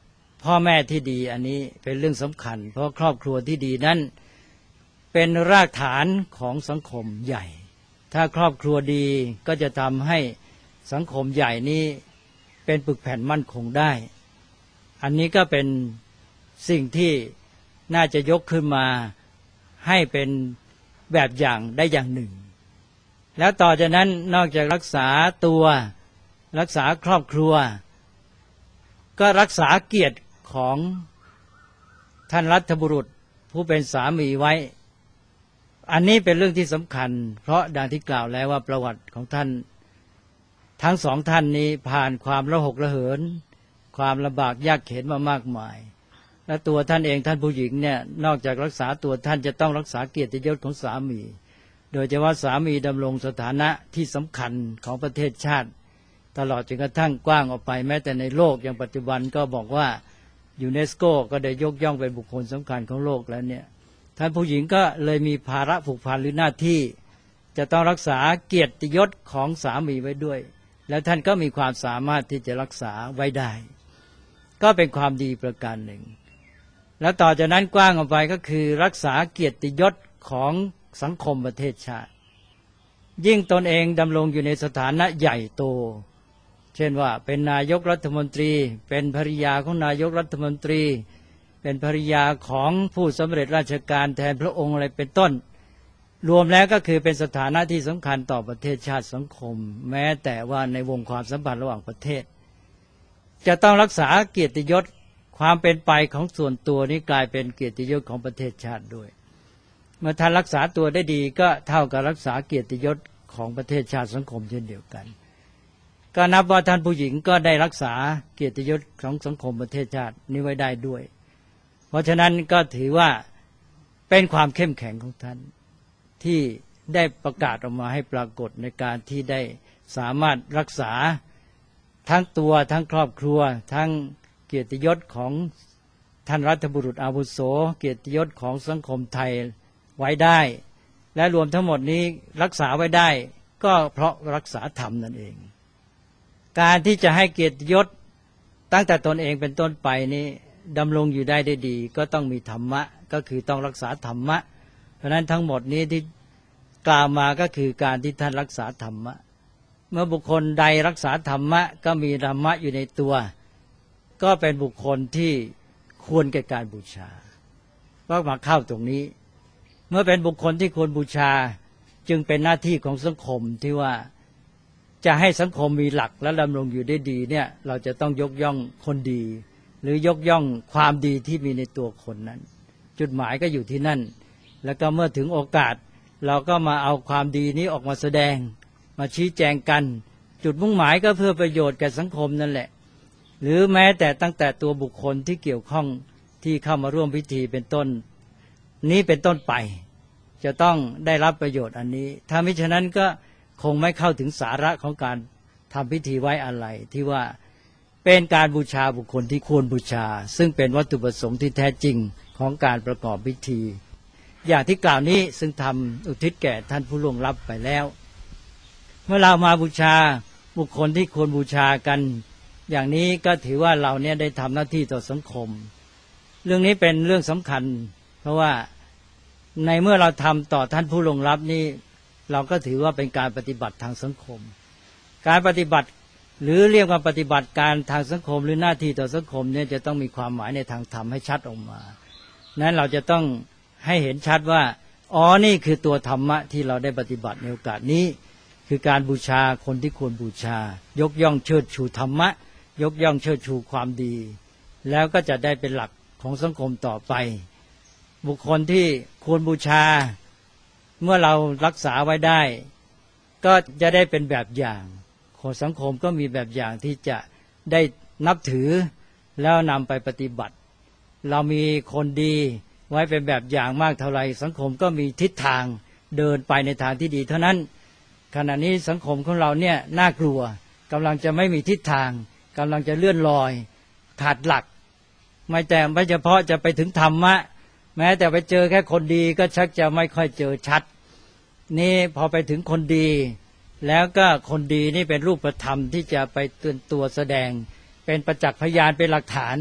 พ่อแม่ที่ดีอันนี้เป็นเรื่องสำคัญเพราะครอบครัวที่ดีนั้นเป็นรากฐานของสังคมใหญ่ถ้าครอบครัวดีก็จะทำให้สังคมใหญ่นี้เป็นปึกแผ่นมั่นคงได้อันนี้ก็เป็นสิ่งที่น่าจะยกขึ้นมาให้เป็นแบบอย่างได้อย่างหนึ่งแล้วต่อจากนั้นนอกจากรักษาตัวรักษาครอบครัวก็รักษาเกียรติของท่านรัฐบุรุษผู้เป็นสามีไว้อันนี้เป็นเรื่องที่สำคัญเพราะดังที่กล่าวแล้วว่าประวัติของท่านทั้งสองท่านนี้ผ่านความระหกระเหินความลำบากยากเข็ญมามากมายและตัวท่านเองท่านผู้หญิงเนี่ยนอกจากรักษาตัวท่านจะต้องรักษาเกียรติยศของสามีโดยเฉพาะสามีดำรงสถานะที่สำคัญของประเทศชาติตลอดจนกระทั่งกว้างออกไปแม้แต่ในโลกอย่างปัจจุบันก็บอกว่ายูเนสโกก็ได้ยกย่องเป็นบุคคลสำคัญของโลกแล้วเนี่ยท่านผู้หญิงก็เลยมีภาระผูกพันหรือหน้าที่จะต้องรักษาเกียรติยศของสามีไว้ด้วยแล้วท่านก็มีความสามารถที่จะรักษาไว้ได้ก็เป็นความดีประการหนึ่งแล้วต่อจากนั้นกว้างออกไปก็คือรักษาเกียรติยศของสังคมประเทศชาติยิ่งตนเองดำรงอยู่ในสถานะใหญ่โตเช่นว่าเป็นนายกรัฐมนตรีเป็นภริยาของนายกรัฐมนตรีเป็นภริยาของผู้สำเร็จราชการแทนพระองค์อะไรเป็นต้นรวมแล้วก็คือเป็นสถานะที่สำคัญต่อประเทศชาติสังคมแม้แต่ว่าในวงความสัมพันธ์ระหว่างประเทศจะต้องรักษาเกียรติยศความเป็นไปของส่วนตัวนี้กลายเป็นเกียรติยศของประเทศชาติด้วยเมื่อท่านรักษาตัวได้ดีก็เท่ากับรักษาเกียรติยศของประเทศชาติสังคมเช่นเดียวกันก็นับว่าท่านผู้หญิงก็ได้รักษาเกียรติยศของสังคมประเทศชาตินี้ไว้ได้ด้วยเพราะฉะนั้นก็ถือว่าเป็นความเข้มแข็งของท่านที่ได้ประกาศออกมาให้ปรากฏในการที่ได้สามารถรักษาทั้งตัวทั้งครอบครัวทั้งเกียรติยศของท่านรัฐบุรุษอาวุโสเกียรติยศของสังคมไทยไว้ได้และรวมทั้งหมดนี้รักษาไว้ได้ก็เพราะรักษาธรรมนั่นเองการที่จะให้เกียรติยศตั้งแต่ตนเองเป็นต้นไปนี้ดำรงอยู่ได้ดีก็ต้องมีธรรมะก็คือต้องรักษาธรรมะเพราะนั้นทั้งหมดนี้ที่กล่าวมาก็คือการที่ท่านรักษาธรรมะเมื่อบุคคลใดรักษาธรรมะก็มีธรรมะอยู่ในตัวก็เป็นบุคคลที่ควรแก่การบูชาก็มาเข้าตรงนี้เมื่อเป็นบุคคลที่ควรบูชาจึงเป็นหน้าที่ของสังคมที่ว่าจะให้สังคมมีหลักและดำรงอยู่ได้ดีเนี่ยเราจะต้องยกย่องคนดีหรือยกย่องความดีที่มีในตัวคนนั้นจุดหมายก็อยู่ที่นั่นแล้วก็เมื่อถึงโอกาสเราก็มาเอาความดีนี้ออกมาแสดงมาชี้แจงกันจุดมุ่งหมายก็เพื่อประโยชน์แก่สังคมนั่นแหละหรือแม้แต่ตั้งแต่ตัวบุคคลที่เกี่ยวข้องที่เข้ามาร่วมพิธีเป็นต้นนี้เป็นต้นไปจะต้องได้รับประโยชน์อันนี้ถ้ามิฉะนั้นก็คงไม่เข้าถึงสาระของการทำพิธีไว้อาลัยที่ว่าเป็นการบูชาบุคคลที่ควรบูชาซึ่งเป็นวัตถุประสงค์ที่แท้จริงของการประกอบพิธีอย่างที่กล่าวนี้ซึ่งทำอุทิศแก่ท่านผู้ล่วงลับไปแล้วเมื่อเรามาบูชาบุคคลที่ควรบูชากันอย่างนี้ก็ถือว่าเราเนี่ยได้ทำหน้าที่ต่อสังคมเรื่องนี้เป็นเรื่องสำคัญเพราะว่าในเมื่อเราทำต่อท่านผู้ล่วงลับนี้เราก็ถือว่าเป็นการปฏิบัติทางสังคมการปฏิบัติหรือเรียกว่าปฏิบัติการทางสังคมหรือหน้าที่ต่อสังคมเนี่ยจะต้องมีความหมายในทางธรรมให้ชัดออกมานั้นเราจะต้องให้เห็นชัดว่าอ๋อนี่คือตัวธรรมะที่เราได้ปฏิบัติในโอกาสนี้คือการบูชาคนที่ควรบูชายกย่องเชิดชูธรรมะยกย่องเชิดชูความดีแล้วก็จะได้เป็นหลักของสังคมต่อไปบุคคลที่ควรบูชาเมื่อเรารักษาไว้ได้ก็จะได้เป็นแบบอย่างคนสังคมก็มีแบบอย่างที่จะได้นับถือแล้วนำไปปฏิบัติเรามีคนดีไว้เป็นแบบอย่างมากเท่าไรสังคมก็มีทิศทางเดินไปในทางที่ดีเท่านั้นขณะนี้สังคมของเราเนี่ยน่ากลัวกำลังจะไม่มีทิศทางกำลังจะเลื่อนลอยขาดหลักไม่เฉพาะจะไปถึงธรรมะแม้แต่ไปเจอแค่คนดีก็ชักจะไม่ค่อยเจอชัดนี่พอไปถึงคนดีแล้วก็คนดีนี่เป็นรูปธรรมที่จะไปเตือนตัวแสดงเป็นประจักษ์พยานเป็นหลักฐาน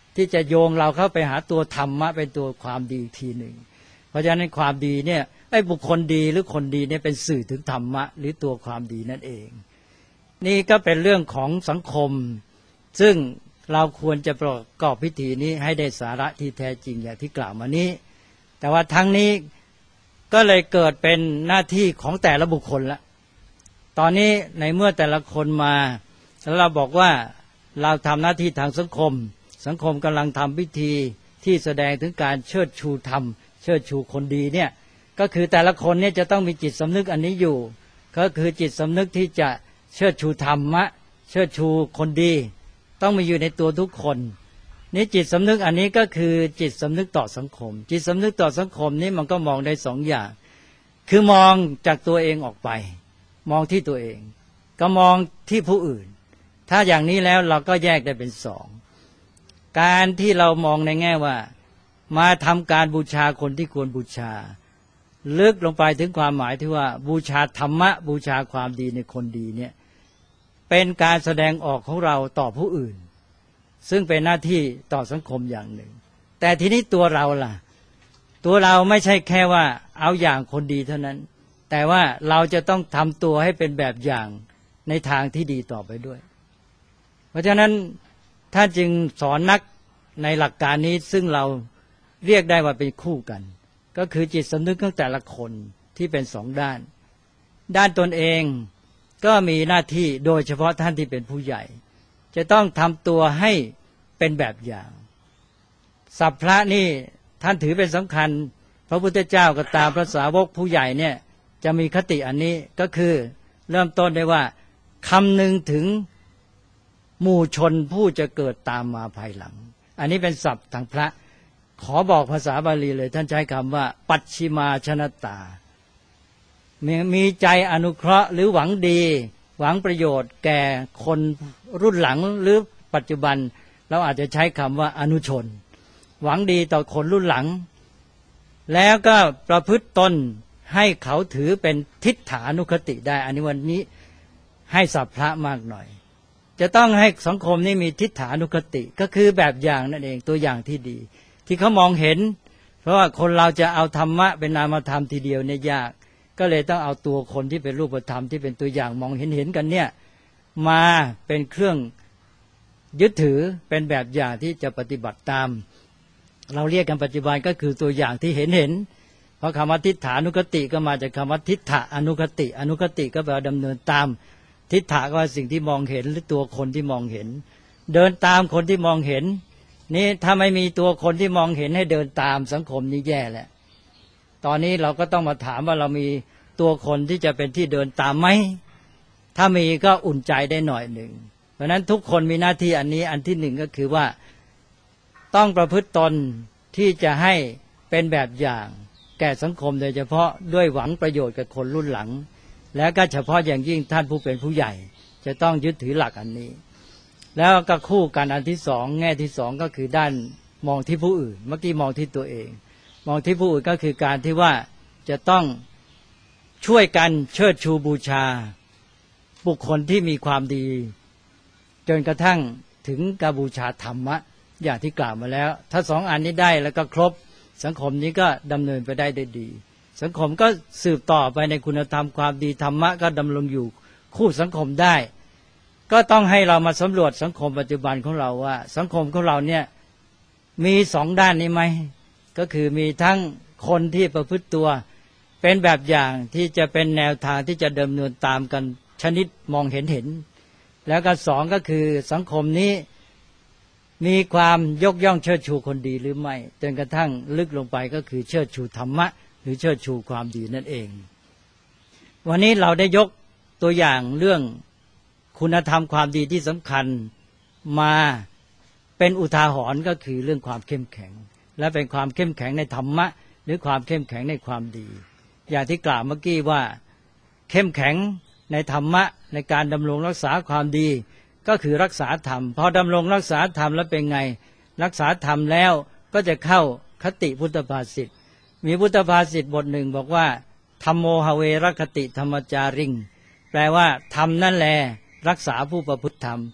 ที่จะโยงเราเข้าไปหาตัวธรรมะเป็นตัวความดีทีหนึ่งเพราะฉะนั้นความดีเนี่ยไอ้บุคคลดีหรือคนดีเนี่ยเป็นสื่อถึงธรรมะหรือตัวความดีนั่นเองนี่ก็เป็นเรื่องของสังคมซึ่งเราควรจะประกอบพิธีนี้ให้ได้สาระที่แท้จริงอย่างที่กล่าวมานี้แต่ว่าทั้งนี้ก็เลยเกิดเป็นหน้าที่ของแต่ละบุคคลละตอนนี้ในเมื่อแต่ละคนมาแล้วเราบอกว่าเราทำหน้าที่ทางสังคมสังคมกำลังทำพิธีที่แสดงถึงการเชิดชูธรรมเชิดชูคนดีเนี่ยก็คือแต่ละคนเนี่ยจะต้องมีจิตสำนึกอันนี้อยู่ก็คือจิตสำนึกที่จะเชิดชูธรรมะเชิดชูคนดีต้องมีอยู่ในตัวทุกคนนี่จิตสำนึกอันนี้ก็คือจิตสำนึกต่อสังคมจิตสำนึกต่อสังคมนี้มันก็มองได้สองอย่างคือมองจากตัวเองออกไปมองที่ตัวเองก็มองที่ผู้อื่นถ้าอย่างนี้แล้วเราก็แยกได้เป็นสองการที่เรามองในแง่ว่ามาทำการบูชาคนที่ควรบูชาลึกลงไปถึงความหมายที่ว่าบูชาธรรมะบูชาความดีในคนดีเนี่ยเป็นการแสดงออกของเราต่อผู้อื่นซึ่งเป็นหน้าที่ต่อสังคมอย่างหนึ่งแต่ทีนี้ตัวเราล่ะตัวเราไม่ใช่แค่ว่าเอาอย่างคนดีเท่านั้นแต่ว่าเราจะต้องทำตัวให้เป็นแบบอย่างในทางที่ดีต่อไปด้วยเพราะฉะนั้นท่านจึงสอนนักในหลักการนี้ซึ่งเราเรียกได้ว่าเป็นคู่กันก็คือจิตสำนึกของแต่ละคนที่เป็นสองด้านด้านตนเองก็มีหน้าที่โดยเฉพาะท่านที่เป็นผู้ใหญ่จะต้องทำตัวให้เป็นแบบอย่างศัพท์พระนี่ท่านถือเป็นสำคัญพระพุทธเจ้าก็ตามพระสาวกผู้ใหญ่เนี่ยจะมีคติอันนี้ก็คือเริ่มต้นได้ว่าคำนึงถึงหมู่ชนผู้จะเกิดตามมาภายหลังอันนี้เป็นศัพท์ทางพระขอบอกภาษาบาลีเลยท่านใช้คำว่าปัจฉิมาชนตามีใจอนุเคราะห์หรือหวังดีหวังประโยชน์แก่คนรุ่นหลังหรือปัจจุบันเราอาจจะใช้คำว่าอนุชนหวังดีต่อคนรุ่นหลังแล้วก็ประพฤติตนให้เขาถือเป็นทิฏฐานุคติได้อันนี้วันนี้ให้ศัพท์พระมากหน่อยจะต้องให้สังคมนี้มีทิฏฐานุคติก็คือแบบอย่างนั่นเองตัวอย่างที่ดีที่เขามองเห็นเพราะว่าคนเราจะเอาธรรมะเป็นนามธรรมทีเดียวเนี่ยยากก็เลยต้องเอาตัวคนที่เป็นรูปธรรมที่เป็นตัวอย่างมองเห็นกันเนี่ยมาเป็นเครื่องยึดถือเป็นแบบอย่างที่จะปฏิบัติตามเราเรียกกันปัจจุบันก็คือตัวอย่างที่เห็นเพราะคำว่าทิฏฐานุคติก็มาจากคำว่าทิฏฐะอนุคติอนุคติก็แปลว่าดำเนินตามทิฏฐะก็ว่าสิ่งที่มองเห็นหรือตัวคนที่มองเห็นเดินตามคนที่มองเห็นนี่ถ้าไม่มีตัวคนที่มองเห็นให้เดินตามสังคมนี้แย่แหละตอนนี้เราก็ต้องมาถามว่าเรามีตัวคนที่จะเป็นที่เดินตามไหมถ้ามีก็อุ่นใจได้หน่อยหนึ่งเพราะฉะนั้นทุกคนมีหน้าที่อันนี้อันที่หนึ่งก็คือว่าต้องประพฤติตนที่จะให้เป็นแบบอย่างแก่สังคมโดยเฉพาะด้วยหวังประโยชน์กับคนรุ่นหลังและก็เฉพาะอย่างยิ่งท่านผู้เป็นผู้ใหญ่จะต้องยึดถือหลักอันนี้แล้วก็คู่กันอันที่สองแง่ที่สองก็คือด้านมองที่ผู้อื่นเมื่อกี้มองที่ตัวเองมองที่ผู้อื่นก็คือการที่ว่าจะต้องช่วยกันเชิดชูบูชาบุคคลที่มีความดีจนกระทั่งถึงการบูชาธรรมะอย่างที่กล่าวมาแล้วถ้าสองอันนี้ได้แล้วก็ครบสังคมนี้ก็ดำเนินไปได้ดีสังคมก็สืบต่อไปในคุณธรรมความดีธรรมะก็ดำรงอยู่คู่สังคมได้ก็ต้องให้เรามาสำรวจสังคมปัจจุบันของเราว่าสังคมของเราเนี่ยมีสองด้านนี้ไหมก็คือมีทั้งคนที่ประพฤติตัวเป็นแบบอย่างที่จะเป็นแนวทางที่จะดำเนินตามกันชนิดมองเห็นแล้วก็สองก็คือสังคมนี้มีความยกย่องเชิดชูคนดีหรือไม่จนกระทั่งลึกลงไปก็คือเชิดชูธรรมะหรือเชิดชูความดีนั่นเองวันนี้เราได้ยกตัวอย่างเรื่องคุณธรรมความดีที่สำคัญมาเป็นอุทาหรณ์ก็คือเรื่องความเข้มแข็งและเป็นความเข้มแข็งในธรรมะหรือความเข้มแข็งในความดีอย่างที่กล่าวเมื่อกี้ว่าเข้มแข็งในธรรมะในการดำรงรักษาความดีก็คือรักษาธรรมพอดำรงรักษาธรรมแล้วเป็นไงรักษาธรรมแล้วก็จะเข้าคติพุทธภาษิตมีพุทธภาษิตบทหนึ่งบอกว่าธัมโมหเวรคติธรรมจาริงแปลว่าธรรมนั่นแลรักษาผู้ประพฤติธรรม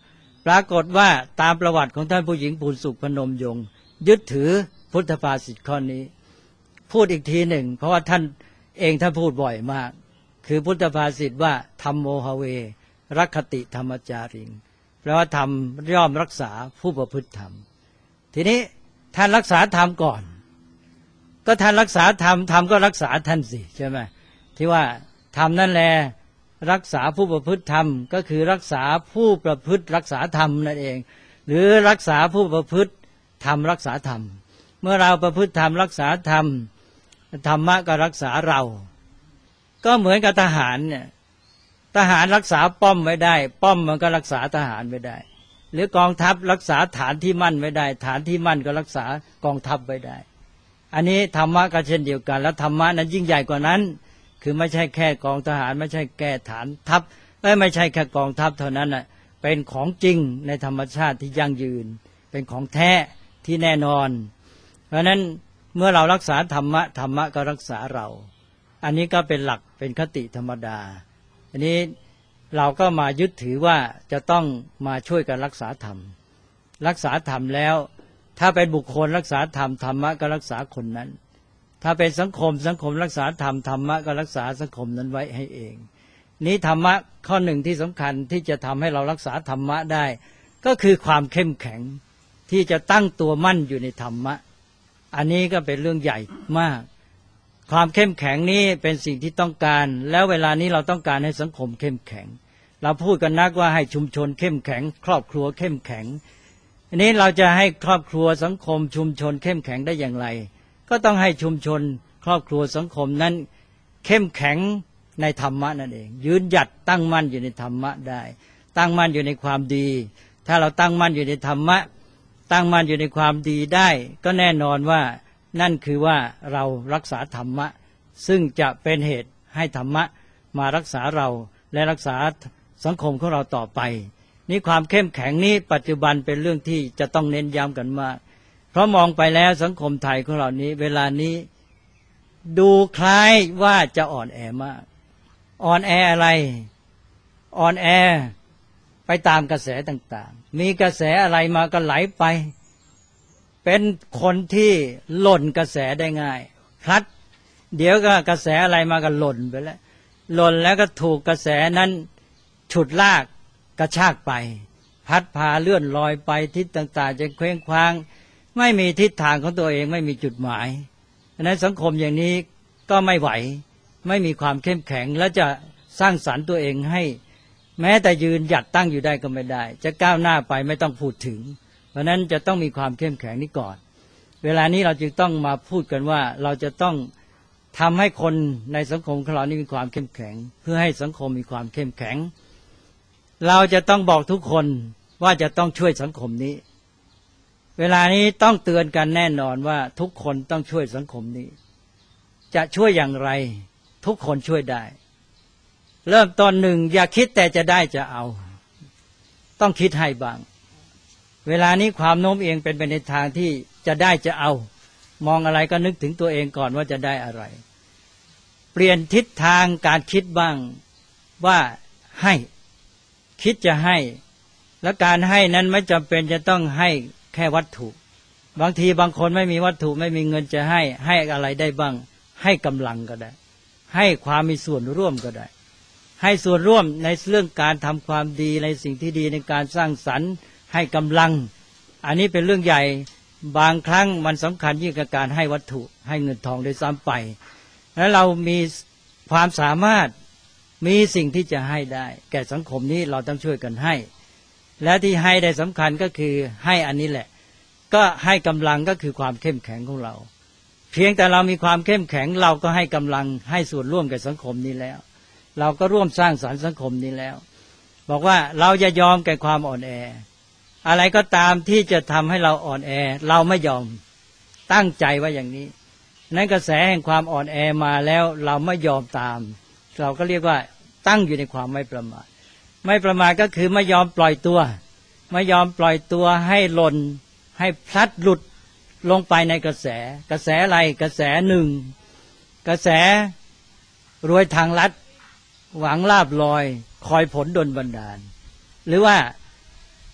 ปรากฏว่าตามประวัติของท่านผู้หญิงภูนสุขพนมยงค์ยึดถือพุทธภาษิตข้อนี้พูดอีกทีหนึ่งเพราะว่าท่านพูดบ่อยมากคือพุทธภาษิตว่าธัมโมหเวรักขติธรรมจาริงแปลว่าธรรมย่อมรักษาผู้ประพฤติธรรมทีนี้ท่านรักษาธรรมก่อนก็ท่านรักษาธรรมธรรมก็รักษาท่านสิใช่ไหมที่ว่าธรรมนั่นแหละรักษาผู้ประพฤติธรรมก็คือรักษาผู้ประพฤติรักษาธรรมนั่นเองหรือรักษาผู้ประพฤติธรรมรักษาธรรมเมื่อเราประพฤติธรรมรักษาธรรมธรรมะก็รักษาเราก็เหมือนกับทหารเนี่ยทหารรักษาป้อมไว้ได้ป้อมมันก็รักษาทหารไว้ได้หรือกองทัพรักษาฐานที่มั่นไว้ได้ฐานที่มั่นก็รักษากองทัพไว้ได้อันนี้ธรรมะก็เช่นเดียวกันแล้วธรรมะนั้นยิ่งใหญ่กว่านั้นคือไม่ใช่แค่กองทหารไม่ใช่แค่ฐานทัพไม่ใช่แค่กองทัพเท่านั้นน่ะเป็นของจริงในธรรมชาติที่ยั่งยืนเป็นของแท้ที่แน่นอนเพราะฉะนั้นเมื่อเรารักษาธรรมะธรรมะก็รักษาเราอันนี้ก็เป็นหลักเป็นคติธรรมดาอันนี้เราก็มายึดถือว่าจะต้องมาช่วยกันรักษาธรรมรักษาธรรมแล้วถ้าเป็นบุคคลรักษาธรรมธรรมะก็รักษาคนนั้นถ้าเป็นสังคมสังคมรักษาธรรมธรรมะก็รักษาสังคมนั้นไว้ให้เองนี้ธรรมะข้อหนึ่งที่สำคัญที่จะทำให้เรารักษาธรรมะได้ก็คือความเข้มแข็งที่จะตั้งตัวมั่นอยู่ในธรรมะอันนี้ก็เป็นเรื่องใหญ่มากความเข้มแข็งนี้เป็นสิ่งที่ต้องการแล้วเวลานี้เราต้องการให้สังคมเข้มแข็งเราพูดกันนักว่าให้ชุมชนเข้มแข็งครอบครัวเข้มแข็งอันนี้เราจะให้ครอบครัวสังคมชุมชนเข้มแข็งได้อย่างไรก็ต้องให้ชุมชนครอบครัวสังคมนั้นเข้มแข็งในธรรมะนั่นเองยืนหยัดตั้งมั่นอยู่ในธรรมะได้ตั้งมั่นอยู่ในความดีถ้าเราตั้งมั่นอยู่ในธรรมะตั้งมั่นอยู่ในความดีได้ก็แน่นอนว่านั่นคือว่าเรารักษาธรรมะซึ่งจะเป็นเหตุให้ธรรมะมารักษาเราและรักษาสังคมของเราต่อไปนี่ความเข้มแข็งนี้ปัจจุบันเป็นเรื่องที่จะต้องเน้นย้ำกันมากเพราะมองไปแล้วสังคมไทยของเรานี้เวลานี้ดูคล้ายว่าจะอ่อนแอมากอ่อนแออะไรอ่อนแอไปตามกระแสต่างๆมีกระแสอะไรมาก็ไหลไปเป็นคนที่หล่นกระแสได้ง่ายพลัดเดี๋ยวก็กระแสอะไรมาก็หล่นไปแล้วหล่นแล้วก็ถูกกระแสนั้นฉุดลากกระชากไปพัดพาเลื่อนลอยไปทิศต่างๆจะเคว้งคว้างไม่มีทิศทางของตัวเองไม่มีจุดหมายดังนั้นสังคมอย่างนี้ก็ไม่ไหวไม่มีความเข้มแข็งและจะสร้างสรรค์ตัวเองให้แม้แต่ยืนหยัดตั้งอยู่ได้ก็ไม่ได้จะก้าวหน้าไปไม่ต้องพูดถึงเพราะนั้นจะต้องมีความเข้มแข็งนี้ก่อนเวลานี้เราจึงต้องมาพูดกันว่าเราจะต้องทำให้คนในสังคมของเรานี้มีความเข้มแข็งเพื่อให้สังคมมีความเข้มแข็งเราจะต้องบอกทุกคนว่าจะต้องช่วยสังคมนี้เวลานี้ต้องเตือนกันแน่นอนว่าทุกคนต้องช่วยสังคมนี้จะช่วยอย่างไรทุกคนช่วยได้เริ่มต้นหนึ่งอย่าคิดแต่จะได้จะเอาต้องคิดให้บ้างเวลานี้ความโน้มเอียงเป็นไปในทางที่จะได้จะเอามองอะไรก็นึกถึงตัวเองก่อนว่าจะได้อะไรเปลี่ยนทิศทางการคิดบ้างว่าให้คิดจะให้และการให้นั้นไม่จำเป็นจะต้องให้แค่วัตถุบางทีบางคนไม่มีวัตถุไม่มีเงินจะให้อะไรได้บ้างให้กำลังก็ได้ให้ความมีส่วนร่วมก็ได้ให้ส่วนร่วมในเรื่องการทำความดีในสิ่งที่ดีในการสร้างสรรค์ให้กำลังอันนี้เป็นเรื่องใหญ่บางครั้งมันสำคัญยิ่งกว่าการให้วัตถุให้เงินทองโดยซ้ำไปแล้วเรามีความสามารถมีสิ่งที่จะให้ได้แก่สังคมนี้เราต้องช่วยกันให้และที่ให้ได้สำคัญก็คือให้อันนี้แหละก็ให้กำลังก็คือความเข้มแข็งของเราเพียงแต่เรามีความเข้มแข็งเราก็ให้กำลังให้ส่วนร่วมกับสังคมนี้แล้วเราก็ร่วมสร้างสรรค์สังคมนี้แล้วบอกว่าเราจะยอมแก่ความอ่อนแออะไรก็ตามที่จะทำให้เราอ่อนแอเราไม่ยอมตั้งใจว่าอย่างนี้นั้นกระแสแห่งความอ่อนแอมาแล้วเราไม่ยอมตามเราก็เรียกว่าตั้งอยู่ในความไม่ประมาทไม่ประมาทก็คือไม่ยอมปล่อยตัวไม่ยอมปล่อยตัวให้หล่นให้พลัดหลุดลงไปในกระแสอะไรกระแสหนึ่งกระแสรวยทางลัดหวังลาภลอยคอยผลดลบันดาลหรือว่า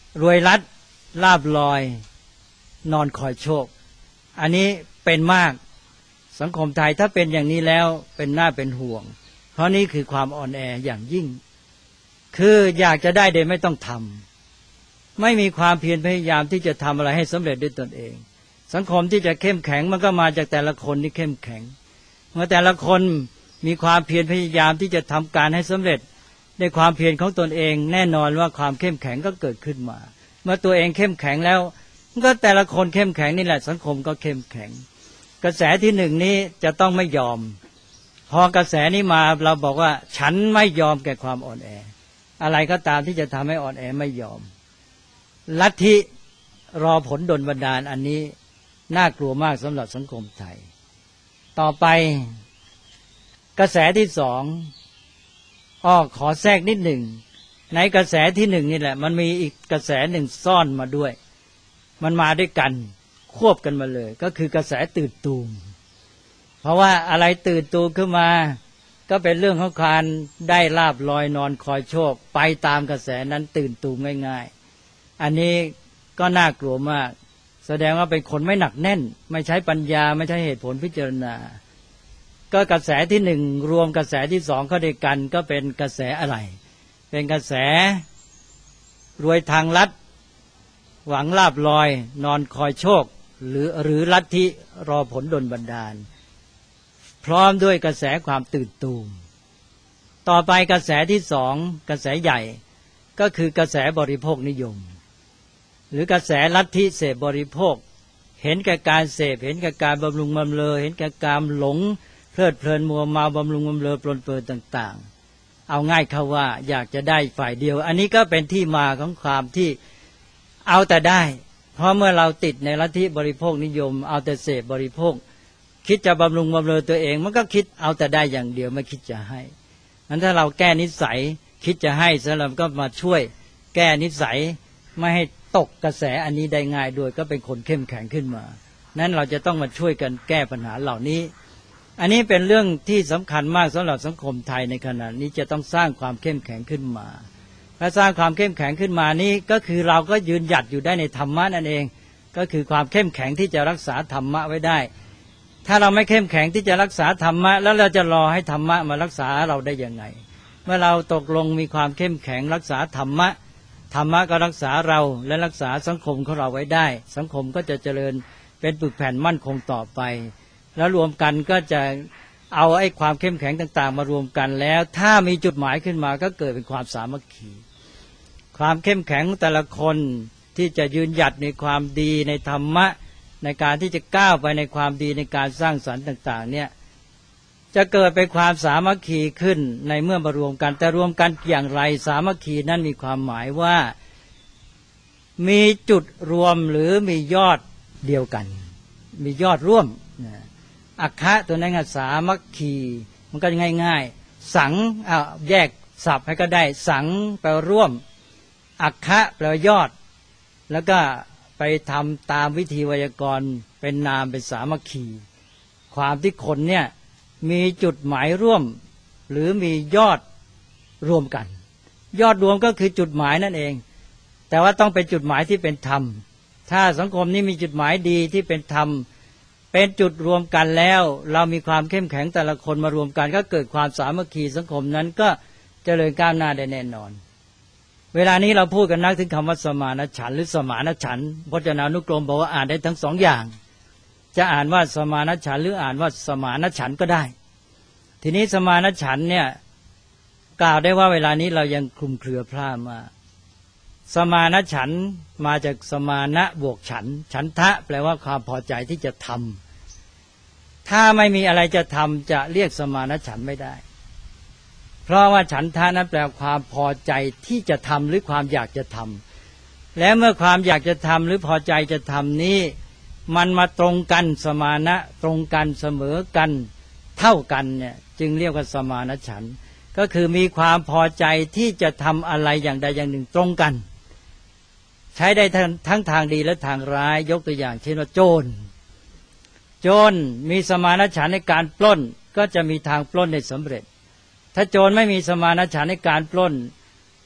รวยรัดลาบลอยนอนคอยโชคอันนี้เป็นมากสังคมไทยถ้าเป็นอย่างนี้แล้วเป็นหน้าเป็นห่วงเพราะนี่คือความอ่อนแออย่างยิ่งคืออยากจะได้โดยไม่ต้องทำไม่มีความเพียรพยายามที่จะทำอะไรให้สำเร็จด้วยตนเองสังคมที่จะเข้มแข็งมันก็มาจากแต่ละคนที่เข้มแข็งเมื่อแต่ละคนมีความเพียรพยายามที่จะทำการให้สำเร็จในความเพียรของตนเองแน่นอนว่าความเข้มแข็งก็เกิดขึ้นมาเมื่อตัวเองเข้มแข็งแล้วก็แต่ละคนเข้มแข็งนี่แหละสังคมก็เข้มแข็งกระแสที่หนึ่งนี้จะต้องไม่ยอมพอกระแสนี้มาเราบอกว่าฉันไม่ยอมแก่ความอ่อนแออะไรก็ตามที่จะทำให้อ่อนแอไม่ยอมลัทธิรอผลดลบันดาลอันนี้น่ากลัวมากสำหรับสังคมไทยต่อไปกระแสที่สองขอแทรกนิดหนึ่งในกระแสที่หนึ่งนี่แหละมันมีอีกกระแสหนึ่งซ่อนมาด้วยมันมาด้วยกันควบกันมาเลยก็คือกระแสตื่นตูมเพราะว่าอะไรตื่นตูมขึ้นมาก็เป็นเรื่องของการได้ลาบลอยนอนคอยโชคไปตามกระแสนั้นตื่นตูมง่ายๆอันนี้ก็น่ากลัวมากแสดงว่าเป็นคนไม่หนักแน่นไม่ใช้ปัญญาไม่ใช้เหตุผลพิจารณาก็กระแสที่หนึ่งรวมกระแสที่สองเข้าด้วยกันก็เป็นกระแสอะไรเป็นกระแสรวยทางลัดหวังลาบลอยนอนคอยโชคหรือลัทธิรอผลดลบันดาลพร้อมด้วยกระแสความตื่นตูมต่อไปกระแสที่สองกระแสใหญ่ก็คือกระแสบริโภคนิยมหรือกระแสลัทธิเสพบริโภคเห็นแก่การเสพเห็นแก่การบำรุงบำเรอเห็นแก่การหลงเพลิดเพลินมัวเมาบำรุงบำเรอปลนเปลือยต่างๆเอาง่ายเข้าว่าอยากจะได้ฝ่ายเดียวอันนี้ก็เป็นที่มาของความที่เอาแต่ได้เพราะเมื่อเราติดในลัทธิบริโภคนิยมเอาแต่เสพบริโภคคิดจะบำรุงบำเรอตัวเองมันก็คิดเอาแต่ได้อย่างเดียวไม่คิดจะให้งั้นถ้าเราแก้นิสัยคิดจะให้ซะแล้วก็มาช่วยแก้นิสัยไม่ให้ตกกระแสอันนี้ได้ง่ายด้วยก็เป็นคนเข้มแข็งขึ้นมานั้นเราจะต้องมาช่วยกันแก้ปัญหาเหล่านี้อันนี้เป็นเรื่องที่สำคัญมากสำหรับสังคมไทยในขณะนี้จะต้องสร้างความเข้มแข็งขึ้นมาและสร้างความเข้มแข็งขึ้นมานี้ก็คือเราก็ยืนหยัดอยู่ได้ในธรรมะนั่นเองก็คือความเข้มแข็งที่จะรักษาธรรมะไว้ได้ถ้าเราไม่เข้มแข็งที่จะรักษาธรรมะแล้วเราจะรอให้ธรรมะมารักษาเราได้ยังไงเมื่อเราตกลงมีความเข้มแข็งรักษาธรรมะธรรมะก็รักษาเราและรักษาสังคมของเราไว้ได้สังคมก็จะเจริญเป็นปึกแผ่นมั่นคงต่อไปแล้วรวมกันก็จะเอาไอ้ความเข้มแข็งต่างๆมารวมกันแล้วถ้ามีจุดหมายขึ้นมาก็เกิดเป็นความสามัคคีความเข้มแข็งแต่ละคนที่จะยืนหยัดในความดีในธรรมะในการที่จะก้าวไปในความดีในการสร้างสรรค์ต่างๆเนี่ยจะเกิดเป็นความสามัคคีขึ้นในเมื่อมารวมกันแต่รวมกันอย่างไรสามัคคีนั้นมีความหมายว่ามีจุดรวมหรือมียอดเดียวกันมียอดร่วมอัคคะตัวนั้นสามัคคีมันก็ง่ายๆสังแยกศัพท์ให้ก็ได้สังแปลร่วมอัคคะแปลยอดแล้วก็ไปทำตามวิธีไวยากรณ์เป็นนามเป็นสามัคคีความที่คนเนี่ยมีจุดหมายร่วมหรือมียอดรวมกันยอดรวมก็คือจุดหมายนั่นเองแต่ว่าต้องเป็นจุดหมายที่เป็นธรรมถ้าสังคมนี้มีจุดหมายดีที่เป็นธรรมเป็นจุดรวมกันแล้วเรามีความเข้มแข็งแต่ละคนมารวมกันก็เกิดความสามัคคีสังคมนั้นก็เจริญก้าวหน้าได้แน่นอนเวลานี้เราพูดกันนักถึงคำว่าสมานฉันท์หรือสมานฉันท์พจนานุกรมบอกว่าอ่านได้ทั้งสองอย่างจะอ่านว่าสมานฉันท์หรืออ่านว่าสมานฉันท์ก็ได้ทีนี้สมานฉันท์เนี่ยกล่าวได้ว่าเวลานี้เรายังคลุมเครือพร่ามาสมานฉันท์มาจากสมานะบวกฉันท์ฉันทะแปลว่าความพอใจที่จะทำถ้าไม่มีอะไรจะทำจะเรียกสมานฉันท์ไม่ได้เพราะว่าฉันทะนั้นแปลความพอใจที่จะทำหรือความอยากจะทำและเมื่อความอยากจะทำหรือพอใจจะทำนี้มันมาตรงกันสมานะตรงกันเสมอกันเท่ากันเนี่ยจึงเรียกว่าสมานฉันท์ก็คือมีความพอใจที่จะทำอะไรอย่างใดอย่างหนึ่งตรงกันใช้ได้ทั้งทางดีและทางร้ายยกตัวอย่างเช่นว่าโจรมีสมานฉันท์ในการปล้นก็จะมีทางปล้นได้สำเร็จถ้าโจรไม่มีสมานฉันท์ในการปล้น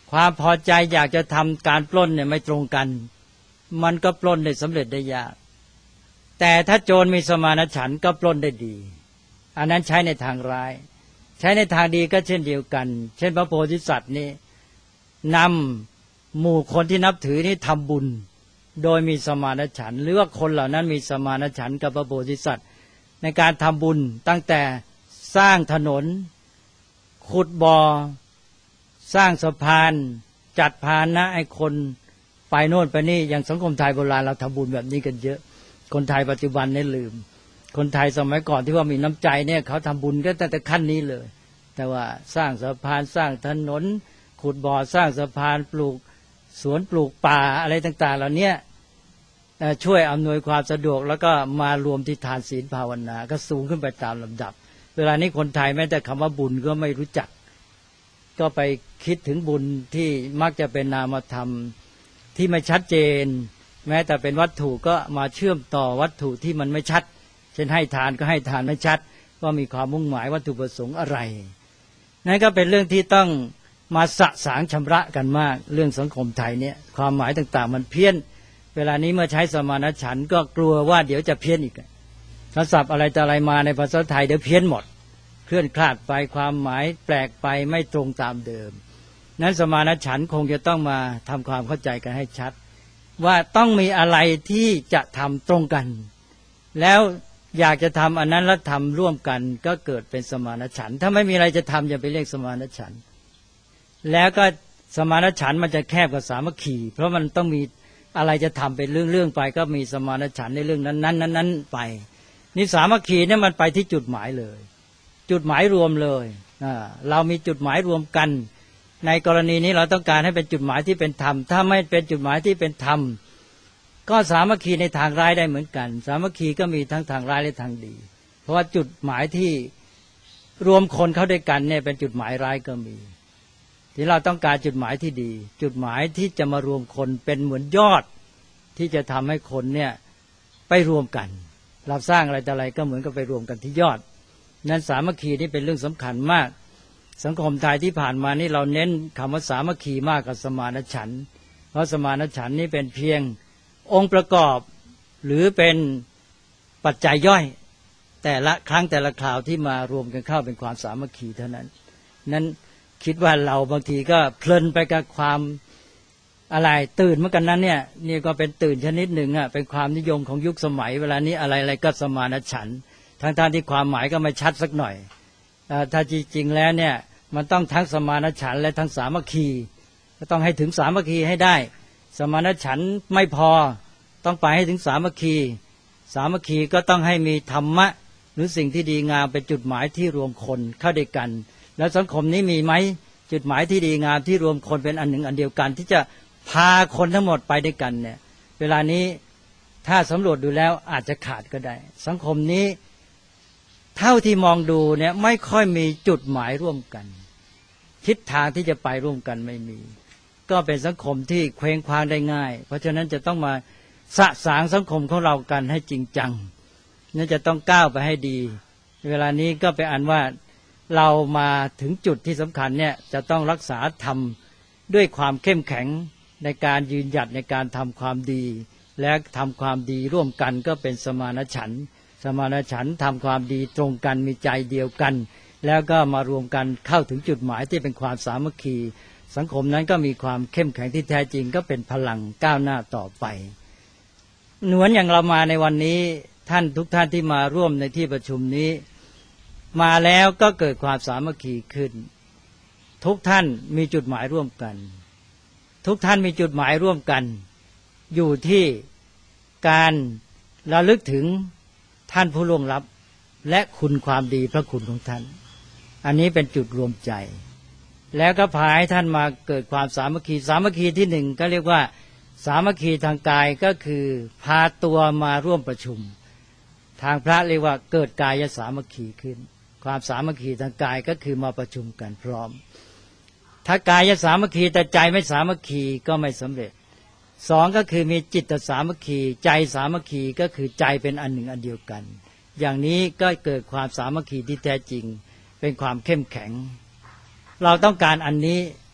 ความพอใจอยากจะทำการปล้นเนี่ยไม่ตรงกันมันก็ปล้นได้สำเร็จได้ยากแต่ถ้าโจรมีสมานฉันท์ก็ปล้นได้ดีอันนั้นใช้ในทางร้ายใช้ในทางดีก็เช่นเดียวกันเช่นพระโพธิสัตว์นี่นำหมู่คนที่นับถือนี่ทำบุญโดยมีสมานฉันท์หรือว่าคนเหล่านั้นมีสมานฉันท์กับพระโพธิสัตว์ในการทำบุญตั้งแต่สร้างถนนขุดบ่อสร้างสะพานจัดพาหนะให้คนไปโน่นไปนี่อย่างสังคมไทยโบราณเราทำบุญแบบนี้กันเยอะคนไทยปัจจุบันเนี่ยลืมคนไทยสมัยก่อนที่ว่ามีน้ำใจเนี่ยเขาทำบุญก็ตั้งแต่ขั้นนี้เลยแต่ว่าสร้างสะพานสร้างถนนขุดบ่อสร้างสะพานปลูกสวนปลูกป่าอะไรต่างๆเหล่านี้ช่วยอำนวยความสะดวกแล้วก็มารวมที่ทานศีลภาวนาก็สูงขึ้นไปตามลำดับเวลานี้คนไทยแม้แต่คำว่าบุญก็ไม่รู้จักก็ไปคิดถึงบุญที่มักจะเป็นนามธรรมที่ไม่ชัดเจนแม้แต่เป็นวัตถุก็มาเชื่อมต่อวัตถุที่มันไม่ชัดเช่นให้ทานก็ให้ทานไม่ชัดว่ามีความมุ่งหมายวัตถุประสงค์อะไรนั่นก็เป็นเรื่องที่ต้องมาสะสางชำระกันมากเรื่องสังคมไทยเนี่ยความหมายต่างๆมันเพี้ยนเวลานี้เมื่อใช้สมานฉันท์ก็กลัวว่าเดี๋ยวจะเพี้ยนอีกศัพท์อะไรแต่อะไรมาในภาษาไทยเดี๋ยวเพี้ยนหมดเคลื่อนคลาดไปความหมายแปลกไปไม่ตรงตามเดิมนั้นสมานฉันท์คงจะต้องมาทำความเข้าใจกันให้ชัดว่าต้องมีอะไรที่จะทำตรงกันแล้วอยากจะทำอันนั้นแล้วทำร่วมกันก็เกิดเป็นสมานฉันท์ถ้าไม่มีอะไรจะทำอย่าไปเรียกสมานฉันท์แล้วก็สมานฉันท์มันจะแคบกว่าสามัคคีเพราะมันต้องมีอะไรจะทำเป็นเรื่องๆไปก็มีสมานฉันท์ในเรื่องนั้นๆไปนี่สามัคคีเนี่ยมันไปที่จุดหมายเลยจุดหมายรวมเลยเรามีจุดหมายรวมกันในกรณีนี้เราต้องการให้เป็นจุดหมายที่เป็นธรรมถ้าไม่เป็นจุดหมายที่เป็นธรรมก็สามัคคีในทางร้ายได้เหมือนกันสามัคคีก็มีทั้งทางร้ายและทางดีเพราะว่าจุดหมายที่รวมคนเข้าด้วยกันเนี่ยเป็นจุดหมายร้ายก็มีที่เราต้องการจุดหมายที่ดีจุดหมายที่จะมารวมคนเป็นเหมือนยอดที่จะทำให้คนเนี่ยไปรวมกันเราสร้างอะไรแต่อะไรก็เหมือนกับไปรวมกันที่ยอดนั้นสามัคคีนี่เป็นเรื่องสำคัญมากสังคมไทยที่ผ่านมานี่เราเน้นคำว่าสามัคคีมากกว่าสมานฉันท์เพราะสมานฉันท์นี่เป็นเพียงองค์ประกอบหรือเป็นปัจจัยย่อยแต่ละครั้งแต่ละคราวที่มารวมกันเข้าเป็นความสามัคคีเท่านั้นนั้นคิดว่าเราบางทีก็เพลินไปกับความอะไรตื่นเหมือนกันนั้นเนี่ยนี่ก็เป็นตื่นชนิดหนึ่งเป็นความนิยมของยุคสมัยเวลานี้อะไรๆก็สมานฉันท์ทั้งที่ความหมายก็ไม่ชัดสักหน่อยถ้าจริงๆแล้วเนี่ยมันต้องทั้งสมานฉันท์และทั้งสามัคคีก็ต้องให้ถึงสามัคคีให้ได้สมานฉันท์ไม่พอต้องไปให้ถึงสามัคคีสามัคคีก็ต้องให้มีธรรมะหรือสิ่งที่ดีงามเป็นจุดหมายที่รวมคนเข้าด้วยกันแล้วสังคมนี้มีไหมจุดหมายที่ดีงามที่รวมคนเป็นอันหนึ่งอันเดียวกันที่จะพาคนทั้งหมดไปด้วยกันเนี่ยเวลานี้ถ้าสำรวจดูแล้วอาจจะขาดก็ได้สังคมนี้เท่าที่มองดูเนี่ยไม่ค่อยมีจุดหมายร่วมกันทิศทางที่จะไปร่วมกันไม่มีก็เป็นสังคมที่เคว้งคว้างได้ง่ายเพราะฉะนั้นจะต้องมาสะสางสังคมของเรากันให้จริงจังนั่นจะต้องก้าวไปให้ดีเวลานี้ก็เป็นอันว่าเรามาถึงจุดที่สำคัญเนี่ยจะต้องรักษาธรรมด้วยความเข้มแข็งในการยืนหยัดในการทำความดีและทำความดีร่วมกันก็เป็นสมานฉันท์สมานฉันท์ทำความดีตรงกันมีใจเดียวกันแล้วก็มารวมกันเข้าถึงจุดหมายที่เป็นความสามัคคีสังคมนั้นก็มีความเข้มแข็งที่แท้จริงก็เป็นพลังก้าวหน้าต่อไปเหมือนอย่างเรามาในวันนี้ท่านทุกท่านที่มาร่วมในที่ประชุมนี้มาแล้วก็เกิดความสามัคคีขึ้นทุกท่านมีจุดหมายร่วมกันทุกท่านมีจุดหมายร่วมกันอยู่ที่การระลึกถึงท่านผู้ล่วงลับและคุณความดีพระคุณของท่านอันนี้เป็นจุดรวมใจแล้วก็พาให้ท่านมาเกิดความสามัคคีสามัคคีที่หนึ่งก็เรียกว่าสามัคคีทางกายก็คือพาตัวมาร่วมประชุมทางพระเรียกว่าเกิดกายสามัคคีขึ้นความสามัคคีทางกายก็คือมาประชุมกันพร้อมถ้ากายสามัคคีแต่ใจไม่สามัคคีก็ไม่สำเร็จสองก็คือมีจิตสามัคคีใจสามัคคีก็คือใจเป็นอันหนึ่งอันเดียวกันอย่างนี้ก็เกิดความสามัคคีที่แท้จริงเป็นความเข้มแข็งเราต้องการอันนี้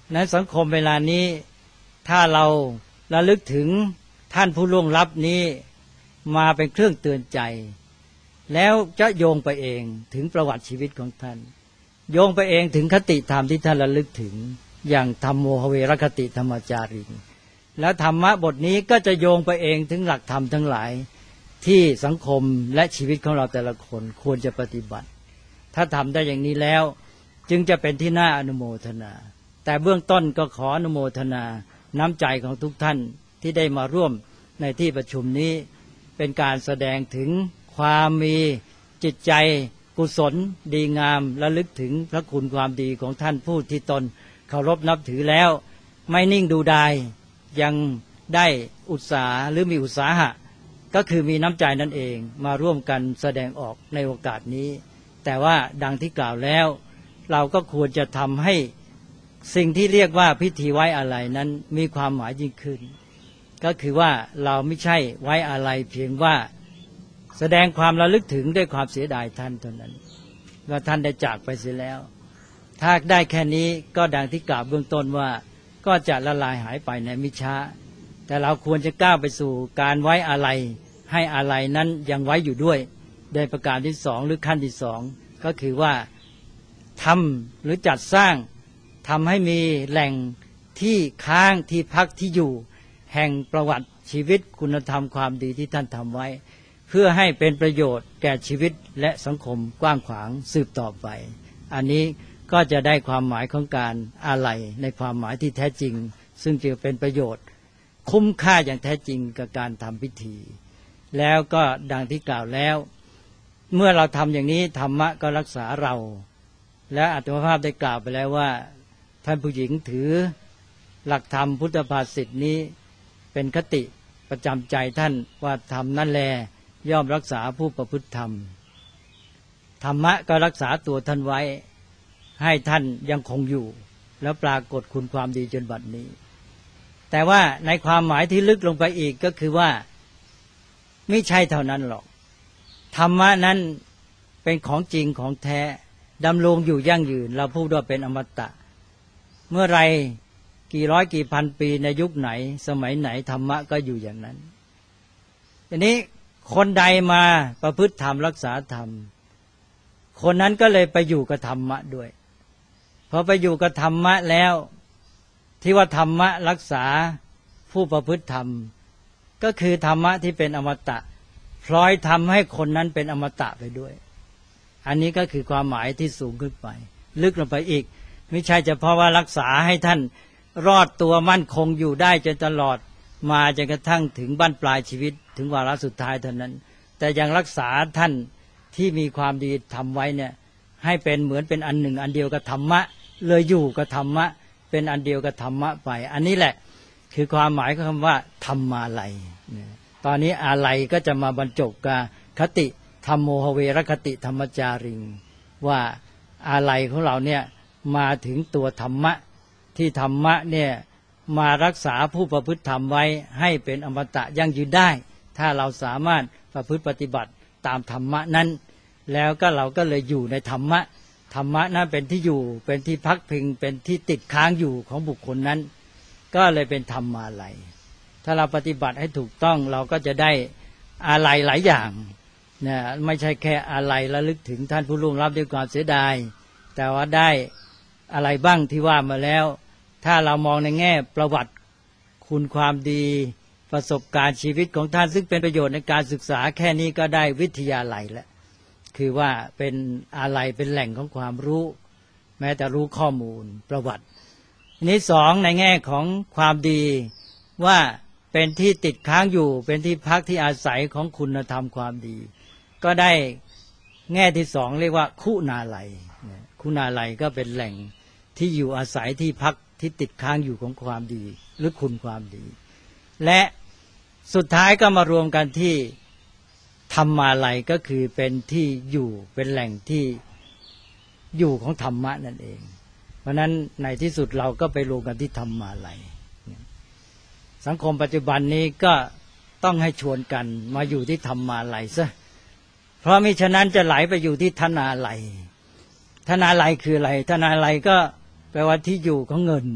นั้นสังคมเวลานี้ถ้าเราระลึกถึงท่านผู้ล่วงลับนี้มาเป็นเครื่องเตือนใจแล้วจะโยงไปเองถึงประวัติชีวิตของท่านโยงไปเองถึงคติธรรมที่ท่านระลึกถึงอย่างธัมโมหเวรคติธรรมจาริงแล้วธรรมะบทนี้ก็จะโยงไปเองถึงหลักธรรมทั้งหลายที่สังคมและชีวิตของเราแต่ละคนควรจะปฏิบัติถ้าทำได้อย่างนี้แล้วจึงจะเป็นที่น่าอนุโมทนาแต่เบื้องต้นก็ขออนุโมทนาน้ำใจของทุกท่านที่ได้มาร่วมในที่ประชุมนี้เป็นการแสดงถึงความมีจิตใจกุศลดีงามระลึกถึงพระคุณความดีของท่านผู้ที่ตนเคารพนับถือแล้วไม่นิ่งดูดายยังได้อุตสาหหรือมีอุตสาหะก็คือมีน้ำใจนั่นเองมาร่วมกันแสดงออกในโอกาสนี้แต่ว่าดังที่กล่าวแล้วเราก็ควรจะทำให้สิ่งที่เรียกว่าพิธีไว้อาลัยนั้นมีความหมายยิ่งขึ้นก็คือว่าเราไม่ใช่ไว้อาลัยเพียงว่าแสดงความระลึกถึงด้วยความเสียดายท่านเท่านั้นว่าท่านได้จากไปเสียแล้วถ้าได้แค่นี้ก็ดังที่กล่าวเบื้องต้นว่าก็จะละลายหายไปในมิช้าแต่เราควรจะก้าวไปสู่การไว้อาลัยให้อาลัยนั้นยังไว้อยู่ด้วยโดยประการที่สองหรือขั้นที่สองก็คือว่าทำหรือจัดสร้างทำให้มีแหล่งที่ค้างที่พักที่อยู่แห่งประวัติชีวิตคุณธรรมความดีที่ท่านทำไว้เพื่อให้เป็นประโยชน์แก่ชีวิตและสังคมกว้างขวางสืบต่อไปอันนี้ก็จะได้ความหมายของการอาลัยในความหมายที่แท้จริงซึ่งจะเป็นประโยชน์คุ้มค่าอย่างแท้จริงกับการทำพิธีแล้วก็ดังที่กล่าวแล้วเมื่อเราทำอย่างนี้ธรรมะก็รักษาเราและอาตมาภาพได้กล่าวไปแล้วว่าท่านผู้หญิงถือหลักธรรมพุทธภาษิตนี้เป็นคติประจำใจท่านว่าธรรมนั่นแลย่อมรักษาผู้ประพฤติธรรมธรรมะก็รักษาตัวท่านไว้ให้ท่านยังคงอยู่แล้วปรากฏคุณความดีจนบัดนี้แต่ว่าในความหมายที่ลึกลงไปอีกก็คือว่าไม่ใช่เท่านั้นหรอกธรรมะนั้นเป็นของจริงของแท้ดำรงอยู่ยั่งยืนเราพูดว่าเป็นอมตะเมื่อไรกี่ร้อยกี่พันปีในยุคไหนสมัยไหนธรรมะก็อยู่อย่างนั้นทีนี้คนใดมาประพฤติธรรมรักษาธรรมคนนั้นก็เลยไปอยู่กับธรรมะด้วยพอไปอยู่กับธรรมะแล้วที่ว่าธรรมะรักษาผู้ประพฤติธรรมก็คือธรรมะที่เป็นอมตะพลอยทำให้คนนั้นเป็นอมตะไปด้วยอันนี้ก็คือความหมายที่สูงขึ้นไปลึกลงไปอีกไม่ใช่เฉพาะว่ารักษาให้ท่านรอดตัวมั่นคงอยู่ได้จนตลอดมาจนกระทั่งถึงบั้นปลายชีวิตถึงวาระสุดท้ายเท่านั้นแต่ยังรักษาท่านที่มีความดีทำไว้เนี่ยให้เป็นเหมือนเป็นอันหนึ่งอันเดียวกับธรรมะเลยอยู่กับธรรมะเป็นอันเดียวกับธรรมะไปอันนี้แหละคือความหมายของคำว่าธรรมาลัยตอนนี้อาลัยก็จะมาบรรจบกับคติธัมโมหเวรคติธรรมจาริงว่าอาลัยของเราเนี่ยมาถึงตัวธรรมะที่ธรรมะเนี่ยมารักษาผู้ประพฤติธรรมไว้ให้เป็นอมตะยั่งยืนได้ถ้าเราสามารถประพฤติปฏิบัติตามธรรมะนั้นแล้วก็เราก็เลยอยู่ในธรรมะธรรมะนั้นเป็นที่อยู่เป็นที่พักพิงเป็นที่ติดค้างอยู่ของบุคคลนั้นก็เลยเป็นธรรมาลัยถ้าเราปฏิบัติให้ถูกต้องเราก็จะได้อาลัยหลายอย่างนะไม่ใช่แค่อาลัยระลึกถึงท่านผู้ล่วงลับด้วยความเสียดายแต่ว่าได้อะไรบ้างที่ว่ามาแล้วถ้าเรามองในแง่ประวัติคุณความดีประสบการณ์ชีวิตของท่านซึ่งเป็นประโยชน์ในการศึกษาแค่นี้ก็ได้วิทยาลัยแล้วคือว่าเป็นอะไรเป็นแหล่งของความรู้แม้แต่รู้ข้อมูลประวัตินี้สองในแง่ของความดีว่าเป็นที่ติดค้างอยู่เป็นที่พักที่อาศัยของคุณธรรมความดีก็ได้แง่ที่สองเรียกว่าคุณาลัยคุณาลัยก็เป็นแหล่งที่อยู่อาศัยที่พักที่ติดค้างอยู่ของความดีหรือคุณความดีและสุดท้ายก็มารวมกันที่ธรรมาลัยก็คือเป็นที่อยู่เป็นแหล่งที่อยู่ของธรรมะนั่นเองเพราะนั้นในที่สุดเราก็ไปรวมกันที่ธรรมาลัยสังคมปัจจุบันนี้ก็ต้องให้ชวนกันมาอยู่ที่ธรรมาลัยซะเพราะมิฉะนั้นจะไหลไปอยู่ที่ธนาลัยธนาลัยคืออะไรธนาลัยก็แปลว่าที่อยู่ของเงิน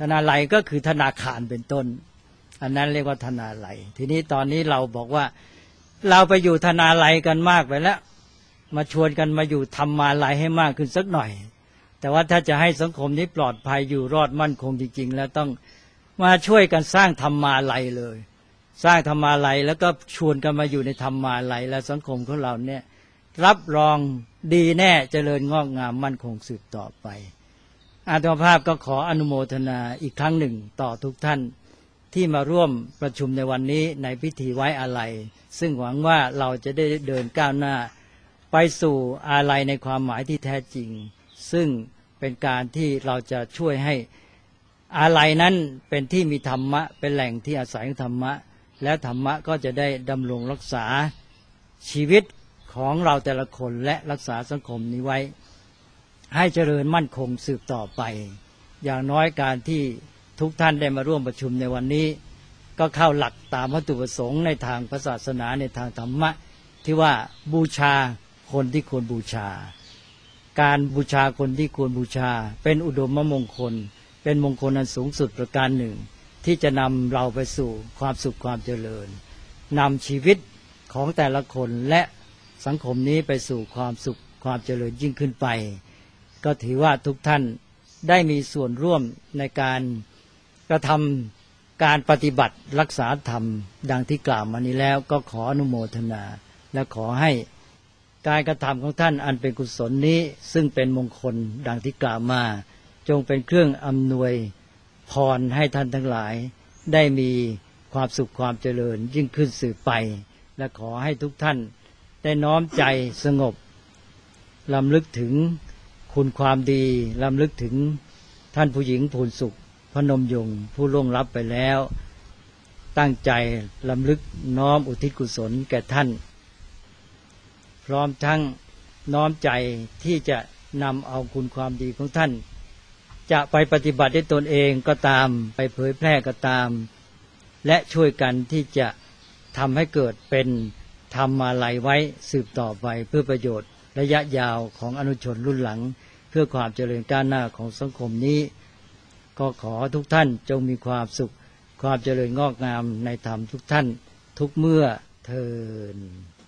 ธนาลัยก็คือธนาคารเป็นต้นอันนั้นเรียกว่าธนาลัยทีนี้ตอนนี้เราบอกว่าเราไปอยู่ธนาลัยกันมากไปแล้วมาชวนกันมาอยู่ธรรมาลัยให้มากขึ้นสักหน่อยแต่ว่าถ้าจะให้สังคมนี้ปลอดภัยอยู่รอดมั่นคงจริงๆแล้วต้องมาช่วยกันสร้างธรรมาลัยเลยสร้างธรรมาลัยแล้วก็ชวนกันมาอยู่ในธรรมาลัยและสังคมของเราเนี่ยรับรองดีแน่เจริญงอกงามมั่นคงสืบต่อไปอาตมาภาพก็ขออนุโมทนาอีกครั้งหนึ่งต่อทุกท่านที่มาร่วมประชุมในวันนี้ในพิธีไว้อาลัยซึ่งหวังว่าเราจะได้เดินก้าวหน้าไปสู่อาลัยในความหมายที่แท้จริงซึ่งเป็นการที่เราจะช่วยให้อาลัยนั้นเป็นที่มีธรรมะเป็นแหล่งที่อาศัยของธรรมะและธรรมะก็จะได้ดำรงรักษาชีวิตของเราแต่ละคนและรักษาสังคมนี้ไว้ให้เจริญมั่นคงสืบต่อไปอย่างน้อยการที่ทุกท่านได้มาร่วมประชุมในวันนี้ก็เข้าหลักตามวัตถุประสงค์ในทางศาสนาในทางธรรมะที่ว่าบูชาคนที่ควรบูชาการบูชาคนที่ควรบูชาเป็นอุดมมงคลเป็นมงคลอันสูงสุดประการหนึ่งที่จะนำเราไปสู่ความสุขความเจริญนำชีวิตของแต่ละคนและสังคมนี้ไปสู่ความสุขความเจริญยิ่งขึ้นไปก็ถือว่าทุกท่านได้มีส่วนร่วมในการกระทำการปฏิบัติรักษาธรรมดังที่กล่าวมานี้แล้วก็ขออนุโมทนาและขอให้การกระทำของท่านอันเป็นกุศลนี้ซึ่งเป็นมงคลดังที่กล่าวมาจงเป็นเครื่องอำนวยพรให้ท่านทั้งหลายได้มีความสุขความเจริญยิ่งขึ้นสืบไปและขอให้ทุกท่านได้น้อมใจสงบรำลึกถึงคุณความดีรำลึกถึงท่านผู้หญิงภูนสุขพนมยงค์ผู้ล่วงลับไปแล้วตั้งใจรำลึกน้อมอุทิศกุศลแก่ท่านพร้อมทั้งน้อมใจที่จะนำเอาคุณความดีของท่านจะไปปฏิบัติด้วยตนเองก็ตามไปเผยแพร่ก็ตามและช่วยกันที่จะทำให้เกิดเป็นธรรมาลัยไว้สืบต่อไปเพื่อประโยชน์ระยะยาวของอนุชนรุ่นหลังเพื่อความเจริญก้าวหน้าของสังคมนี้ก็ขอทุกท่านจงมีความสุขความเจริญงอกงามในธรรมทุกท่านทุกเมื่อเทอญ